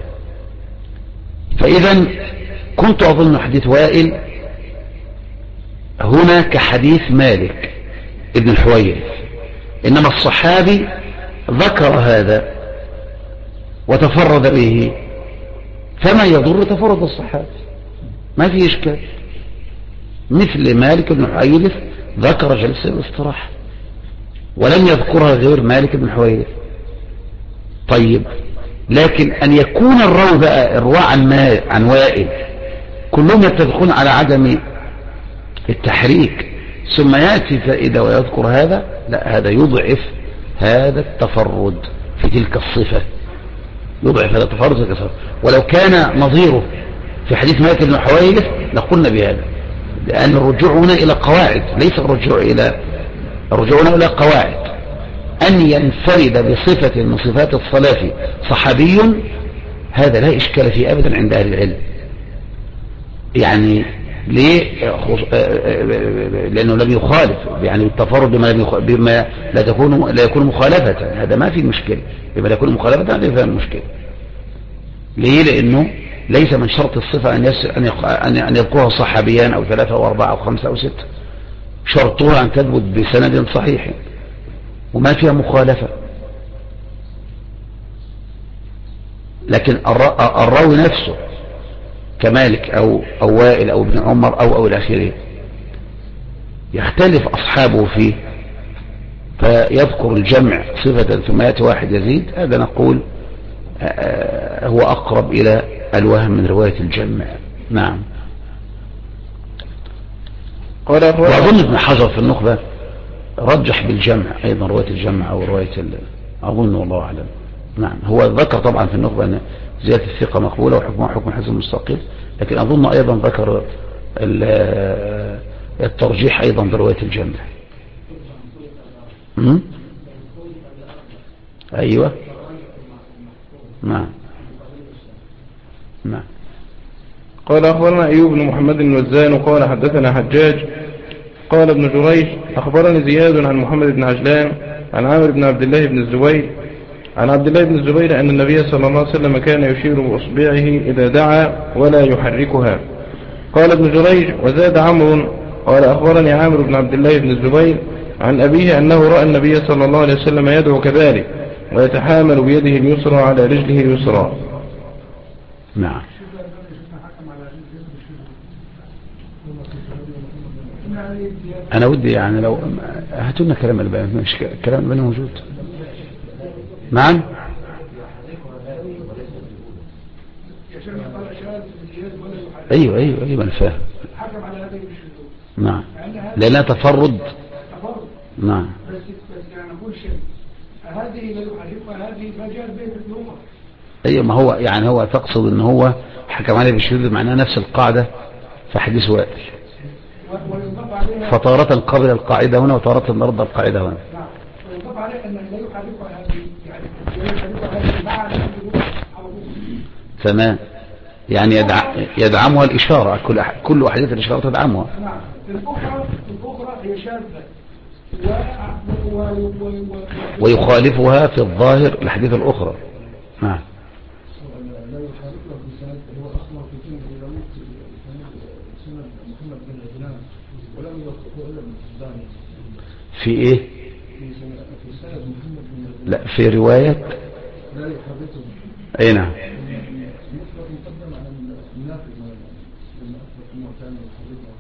فإذا كنت أظن حديث وائل هنا كحديث مالك ابن الحويرث، إنما الصحابي ذكر هذا وتفرد به، فما يضر تفرد الصحابي، ما في إشكال. مثل مالك بن الحويرث ذكر جلسة الاستراحة ولم يذكرها غير مالك بن حويرث. طيب لكن أن يكون الراوي بقى الرواة عن وائل كلهم يتفقون على عدم التحريك ثم يأتي فائدة ويذكر هذا، لا، هذا يضعف هذا التفرد في تلك الصفة، يضعف هذا التفرد في تلك الصفة. ولو كان نظيره في حديث مالك بن حويرث لقلنا بهذا، لأن الرجوع هنا إلى قواعد، ليس الرجوع هنا إلى قواعد. أن ينفرد بصفة من صفات الصلاة صحابي هذا لا إشكال فيه أبدا عند أهل العلم. يعني ليه؟ لأنه لم يخالف، يعني التفرد بما لا يكون مخالفة، هذا ما في مشكلة، بما لا يكون مخالفة هذا فهم المشكلة. ليه؟ لأنه ليس من شرط الصفة أن يذكرها صحابيان أو 3 أو 4 أو 5 أو 6، شرطها أن تثبت بسند صحيح وما فيها مخالفة. لكن الراوي نفسه كمالك أو وائل أو ابن عمر أو الآخرين يختلف أصحابه فيه فيذكر الجمع صفة ثم يأتي واحد يزيد، هذا نقول هو أقرب إلى الوهم من رواية الجمع. نعم. وأظن ابن حجر في النخبة رجح بالجمع أيضا، رواية الجمع أو رواية أظن والله أعلم. نعم، هو ذكر طبعا في النخبة أن زيادة الثقة مقبولة وحكمها حكم حسن مستقل، لكن أظن أيضا ذكر الترجيح أيضا برواية الجمع. أيوة. نعم. نعم. قال أخبرنا أيوب بن محمد الوزان قال حدثنا حجاج قال ابن جريج أخبرني زياد عن محمد بن عجلان عن عامر بن عبد الله بن الزبير عن عبد الله بن الزبير أن النبي صلى الله عليه وسلم كان يشير بأصبعه إذا دعا ولا يحركها. قال ابن جريج وزاد عمرو قال أخبرني عامر بن عبد الله بن الزبير عن أبيه أنه رأى النبي صلى الله عليه وسلم يدعو كذلك ويتحامل بيده اليسرى على رجله اليسرى. نعم. أنا ودي يعني لو هاتوا لنا كلام الباني، مش كلام الباني موجود. نعم. أيوة أنا فاهم. نعم، لا تفرد. نعم. بس يعني نقول شيء هذه لا يحركها، هذه فجأة بين النوم. أيوة، ما هو يعني هو تقصد إن هو حكم عليه بالشذوذ، معناها نفس القاعدة في حديث وائل، فتارة قبل القاعدة هنا وتارة نرد القاعدة هنا. نعم، ويضاف عليه أن لا يحركها هذه، يعني لا يحركها هذه مع تمام، يعني يدعمها الإشارة، كل وحدة الإشارة تدعمها. نعم. الأخرى هي شاذة ويخالفها في الظاهر الحديث الأخرى. نعم. لا يحركها في سند، هو أخبر في سند محمد بن عجلان ولم يذكره إلا من الثاني. في إيه؟ في سند محمد بن عجلان. لا، في رواية لا يحركه. أي نعم. المطلق مقدم على النافذ لما أثبت أنه كان يحركه.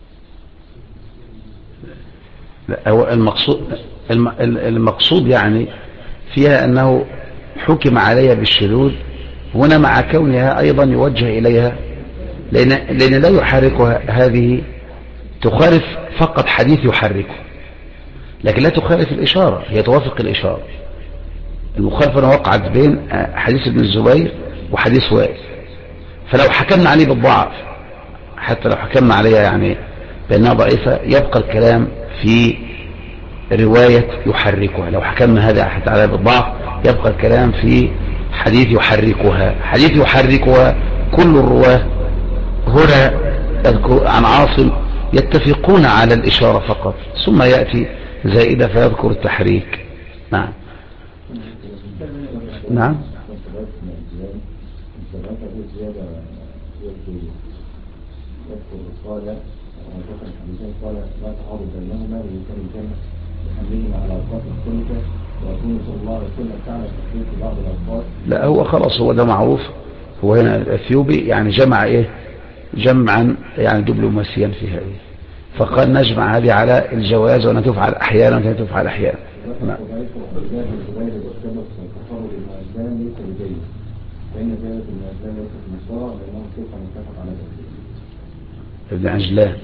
لا، هو المقصود يعني فيها أنه حكم عليها بالشذوذ هنا مع كونها أيضا يوجه إليها، لأن لا يحركها، هذه تخالف فقط حديث يحركه، لكن لا تخالف الإشارة، هي توافق الإشارة. المخالفة وقعت بين حديث ابن الزبير وحديث وائل، فلو حكمنا عليه بالضعف، حتى لو حكمنا عليها يعني بأنها ضعيفة، يبقى الكلام في رواية يحركها. لو حكمنا هذا حتى عليها بالضعف يبقى الكلام في حديث يحركها. حديث يحركها كل الرواه هنا عن عاصم يتفقون على الإشارة فقط، ثم يأتي زائدة فيذكر التحريك. نعم. نعم. قال لا تعارض بينهما ويكون الجمع يحملهما على أوقات مختلفة ويكون صلى الله عليه وسلم فعل تحريك بعض الأوقات. لا، هو خلاص هو ده معروف. هو هنا الأثيوبي يعني جمع إيه؟ جمعا يعني دبلوماسيا في هذه، فقال نجمع هذه على الجواز وأنها تفعل أحيانا وأنها تفعل أحيانا. نعم. ابن عجلان.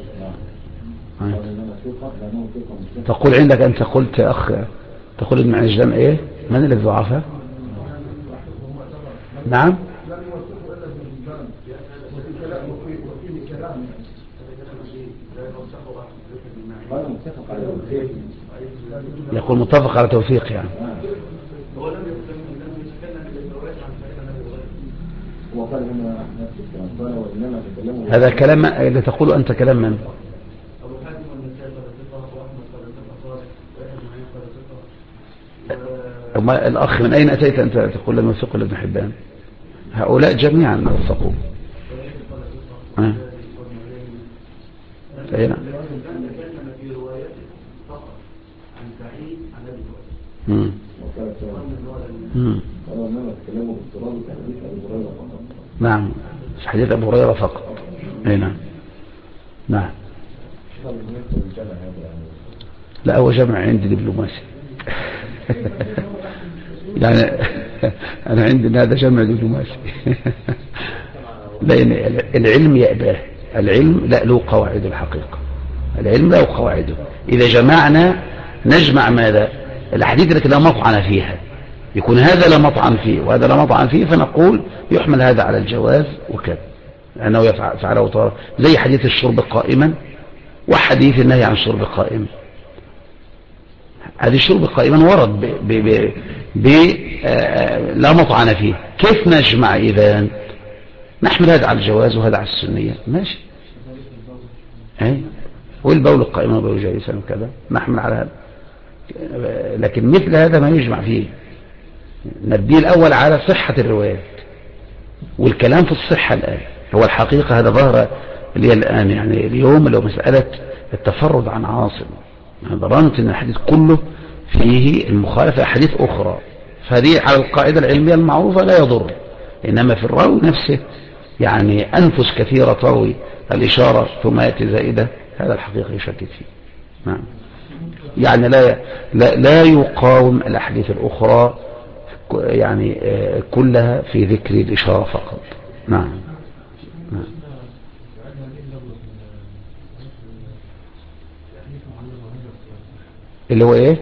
تقول عندك أنت قلت يا أخ، تقول ابن عجلان إيه؟ من اللي ضعفه؟ نعم. يقول متفق على توثيق يعني. هذا كلام اللي تقوله أنت كلام من؟ الأخ من أين أتيت أنت تقول لما وثق لابن حبان؟ هؤلاء جميعا وثقوا. أين؟ نعم في حديث أبو هريرة فقط. نعم. نعم. لا هو جمع عندي دبلوماسي. يعني أنا عندي أن هذا جمع دبلوماسي. لأن العلم يأباه، العلم لا له قواعد الحقيقة، العلم له قواعده. إذا جمعنا نجمع ماذا؟ الأحاديث التي لا مطعن فيها، يكون هذا لا مطعن فيه وهذا لا مطعن فيه، فنقول يحمل هذا على الجواز وكذا، لأنه يفعله طارق، زي حديث الشرب قائما وحديث النهي عن الشرب قائما. هذه الشرب قائما ورد لا مطعن فيه، كيف نجمع؟ إذا نحمل هذا على الجواز وهذا على السنية، ماشي. والبول القائم والبول جالسا وكذا نحمل على هذا، لكن مثل هذا ما يجمع فيه. نبدي الأول على صحة الروايات، والكلام في الصحة الآن هو الحقيقة. هذا ظهر لي الآن يعني اليوم لو مسألة التفرد عن عاصم، ظننت أن الحديث كله فيه المخالفة أحاديث أخرى، فهذه على القاعدة العلمية المعروفة لا يضر. إنما في الراوي نفسه يعني أنفس كثيرة تروي الإشارة ثم يأتي زائدة، هذا الحقيقة يشكك فيه. نعم. يعني لا يقاوم الأحاديث الأخرى يعني كلها في ذكر الإشارة فقط. نعم. نعم. اللي هو ايه؟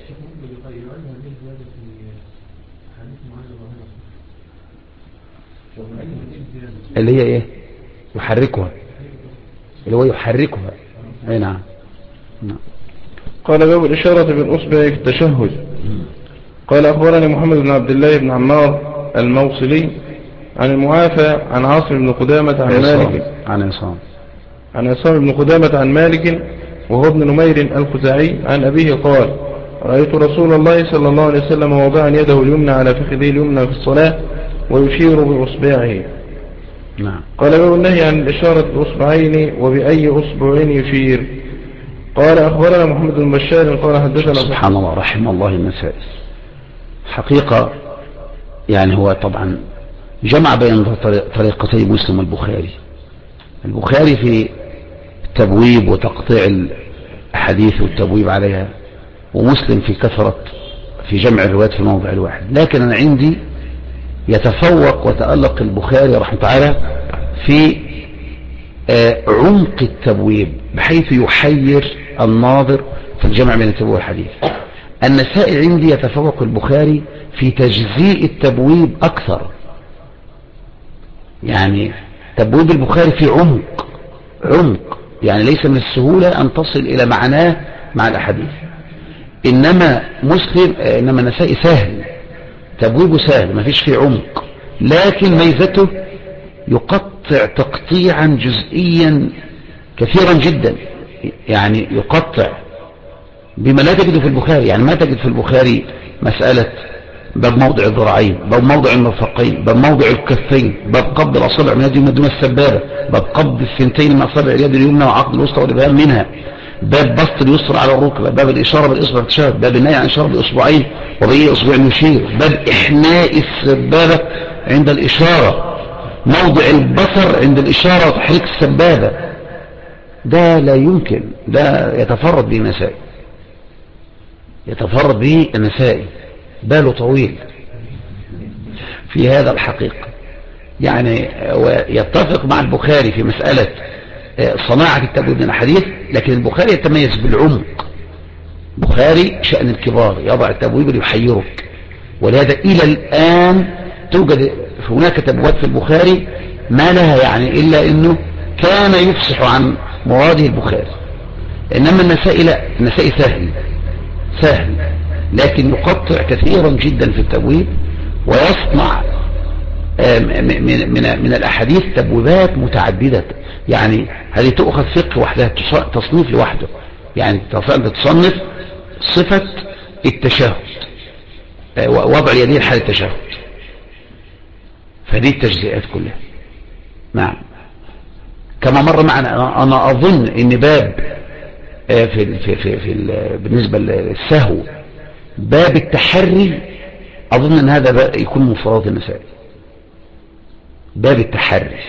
اللي هي ايه؟ يحركها، اللي هو يحركها. اي نعم. نعم. قال باب الإشارة بالأصبع في التشهد. قال أخبرني محمد بن عبد الله بن عمار الموصلي عن المعافى عن عاصم بن قدامة عن مالك عن عصام بن قدامة عن مالك وهو ابن نمير الخزاعي عن أبيه قال: رأيت رسول الله صلى الله عليه وسلم وضع يده اليمنى على فخذه اليمنى في الصلاة ويشير بأصبعه. نعم. قال باب النهي عن الإشارة بأصبعين وبأي أصبعين يشير. قال أخبرنا محمد بن بشار قال حدثنا. سبحان الله، رحم الله النسائي. حقيقة يعني هو طبعا جمع بين طريقتي مسلم والبخاري. البخاري في التبويب وتقطيع الحديث والتبويب عليها، ومسلم في كثرة في جمع الروايات في الموضع الواحد. لكن أنا عندي يتفوق وتألق البخاري رحمه تعالى في عمق التبويب بحيث يحير الناظر في الجمع بين التبويب والحديث. النسائي عندي يتفوق البخاري في تجزيء التبويب أكثر، يعني تبويب البخاري في عمق يعني ليس من السهولة أن تصل إلى معناه مع الأحاديث. إنما النسائي سهل، تبويبه سهل ما فيش فيه عمق، لكن ميزته يقطع تقطيعا جزئيا كثيرا جدا، يعني يقطع بما لا تجد في البخاري. يعني ما تجد في البخاري مسألة باب موضع الذراعين، باب موضع المرفقين، باب موضع الكفين، باب قبض الأصابع من اليد اليمنى دون السبابة، باب قبض الثنتين من أصابع اليد اليمنى وعقد الوسطى والإبهام منها، باب بسط اليسرى على الركبة، باب الإشارة بالإصبع التشهد، باب النهي عن الإشارة بالإصبعين وبأي إصبع يشير، باب إحناء السبابة عند الإشارة، موضع البصر عند الإشارة وتحريك السبابة، ده لا يمكن، ده يتفرد به النسائي، يتفرد به النسائي، باله طويل في هذا الحقيقة. يعني ويتفق مع البخاري في مسألة صناعة التبويب من الحديث، لكن البخاري يتميز بالعمق. بخاري شأن الكبار، يضع التبويب ليحيرك، ولهذا إلى الآن توجد هناك تبويبات في البخاري ما لها يعني إلا أنه كان يفصح عن مراده البخاري. إنما النسائي لا، النسائي سهل لكن يقطع كثيرا جدا في التبويب، ويصنع من الأحاديث تبويبات متعددة. يعني هذه تؤخذ فقه وحدها، تصنيف لوحده. يعني تصنف صفة التشهد، وضع اليدين حال التشهد، فدي التجزئات كلها. نعم. كما مر معنا، أنا أظن إن باب بالنسبة للسهو، باب التحري، أظن أن هذا يكون مفرد النسائي، باب التحري،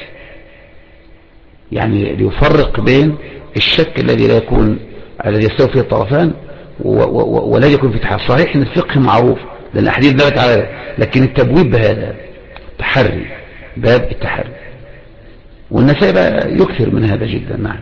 يعني ليفرق بين الشك الذي لا يكون الذي يستوي فيه الطرفان ولا يكون في تحري. صحيح ان الفقه معروف لان الاحاديث دلت على، لكن التبويب بهذا تحري، باب التحري، والنسائي بقى يكثر من هذا جدا. نعم.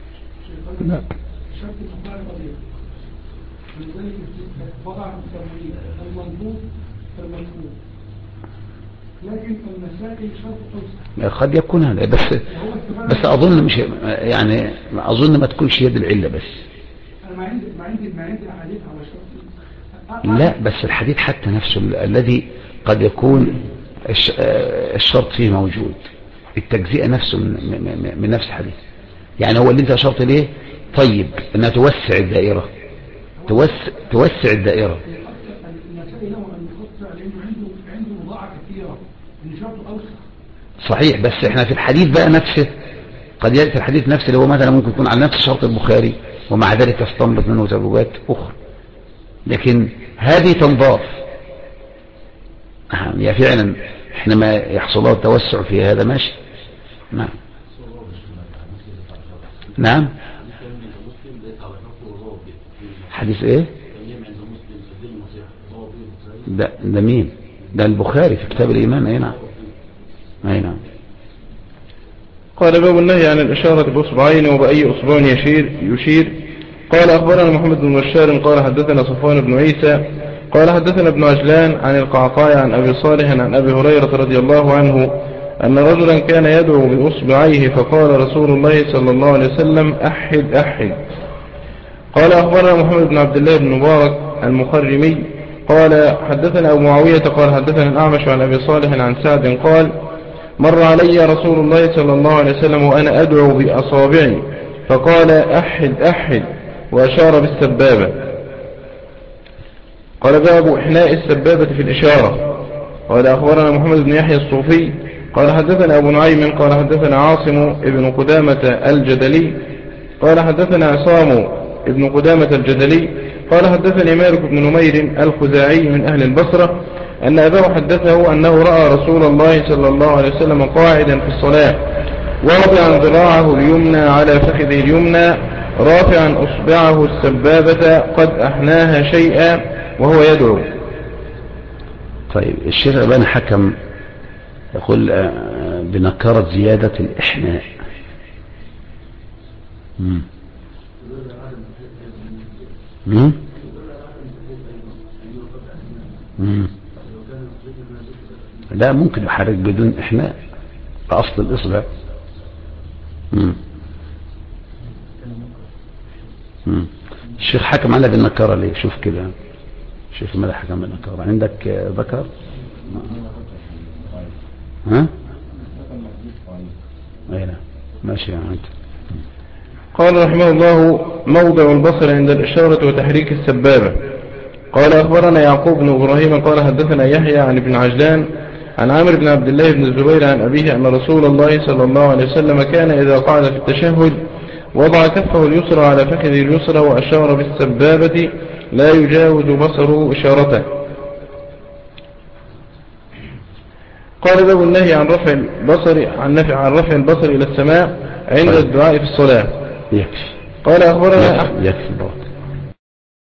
لكن المسائل شرط قد يكون هذا، بس اظن مش يعني، اظن ما تكونش يد العله بس. انا ما عندي احاديث على شرط. لا، بس الحديث حتى نفسه الذي قد يكون الشرط فيه موجود، التجزئه نفسه من نفس الحديث. يعني هو اللي انت اشرت ليه، طيب انها توسع الدائره، توسع الدائره. المسائل له ان يقطع لانه عنده مضاعف كثيره، ان شرطه اوسع. صحيح، بس احنا في الحديث بقى نفسه قد يأتي الحديث نفسه اللي هو مثلا ممكن يكون على نفس شرط البخاري، ومع ذلك يستنبط منه تبويبات أخرى، لكن هذه تنضاف. يعني فعلا حينما يحصل له التوسع في هذا ماشي. نعم. نعم. حديث ايه؟ ده مين؟ ده البخاري في كتاب الإيمان. اي نعم، اي نعم. قال باب النهي عن الإشارة بأصبعين وبأي أصبع يشير. قال أخبرنا محمد بن بشار قال حدثنا صفوان بن عيسى قال حدثنا ابن عجلان عن القعقاع عن أبي صالح عن أبي هريرة رضي الله عنه أن رجلا كان يدعو بأصبعيه فقال رسول الله صلى الله عليه وسلم أحد أحد. قال أخبرنا محمد بن عبد الله بن مبارك المخرمي قال حدثنا أبو معاوية قال حدثنا الأعمش عن أبي صالح عن سعد قال مر علي رسول الله صلى الله عليه وسلم وأنا أدعو بأصابعي فقال أحد أحد وأشار بالسبابة. قال باب إحناء السبابة في الإشارة. قال أخبرنا محمد بن يحيى الصوفي قال حدثنا أبو نعيم قال حدثنا عاصم ابن قدامة الجدلي قال حدثنا عصام ابن قدامة الجدلي قال حدثني مالك بن نمير الخزاعي من أهل البصرة أن أباه حدثه أنه رأى رسول الله صلى الله عليه وسلم قاعدا في الصلاة واضعا ذراعه اليمنى على فخذه اليمنى رافعا أصبعه السبابة قد أحناها شيئا وهو يدعو. طيب الشيخ الألباني حكم يقول بنكرة زيادة الإحناء. لا، ممكن يحرك بدون إحناء أصل الإصبع. الشيخ حكم على بالنكرة ليه؟ شوف كده، شوف ماذا حكم بالنكرة. عندك ذكر؟ ها؟ أين ماشي أنت. قال رحمه الله موضع البصر عند الإشارة وتحريك السبابة. قال أخبرنا يعقوب بن إبراهيم قال حدثنا يحيى عن ابن عجلان عن عامر بن عبد الله بن الزبير عن أبيه أن رسول الله صلى الله عليه وسلم كان إذا قعد في التشهد وضع كفه اليسرى على فخذه اليسرى وأشار بالسبابة لا يجاوز بصره إشارته. قال باب النهي عن رفع البصر إلى السماء عند الدعاء في الصلاة. يكفي قال أخبرنا يكفي بارك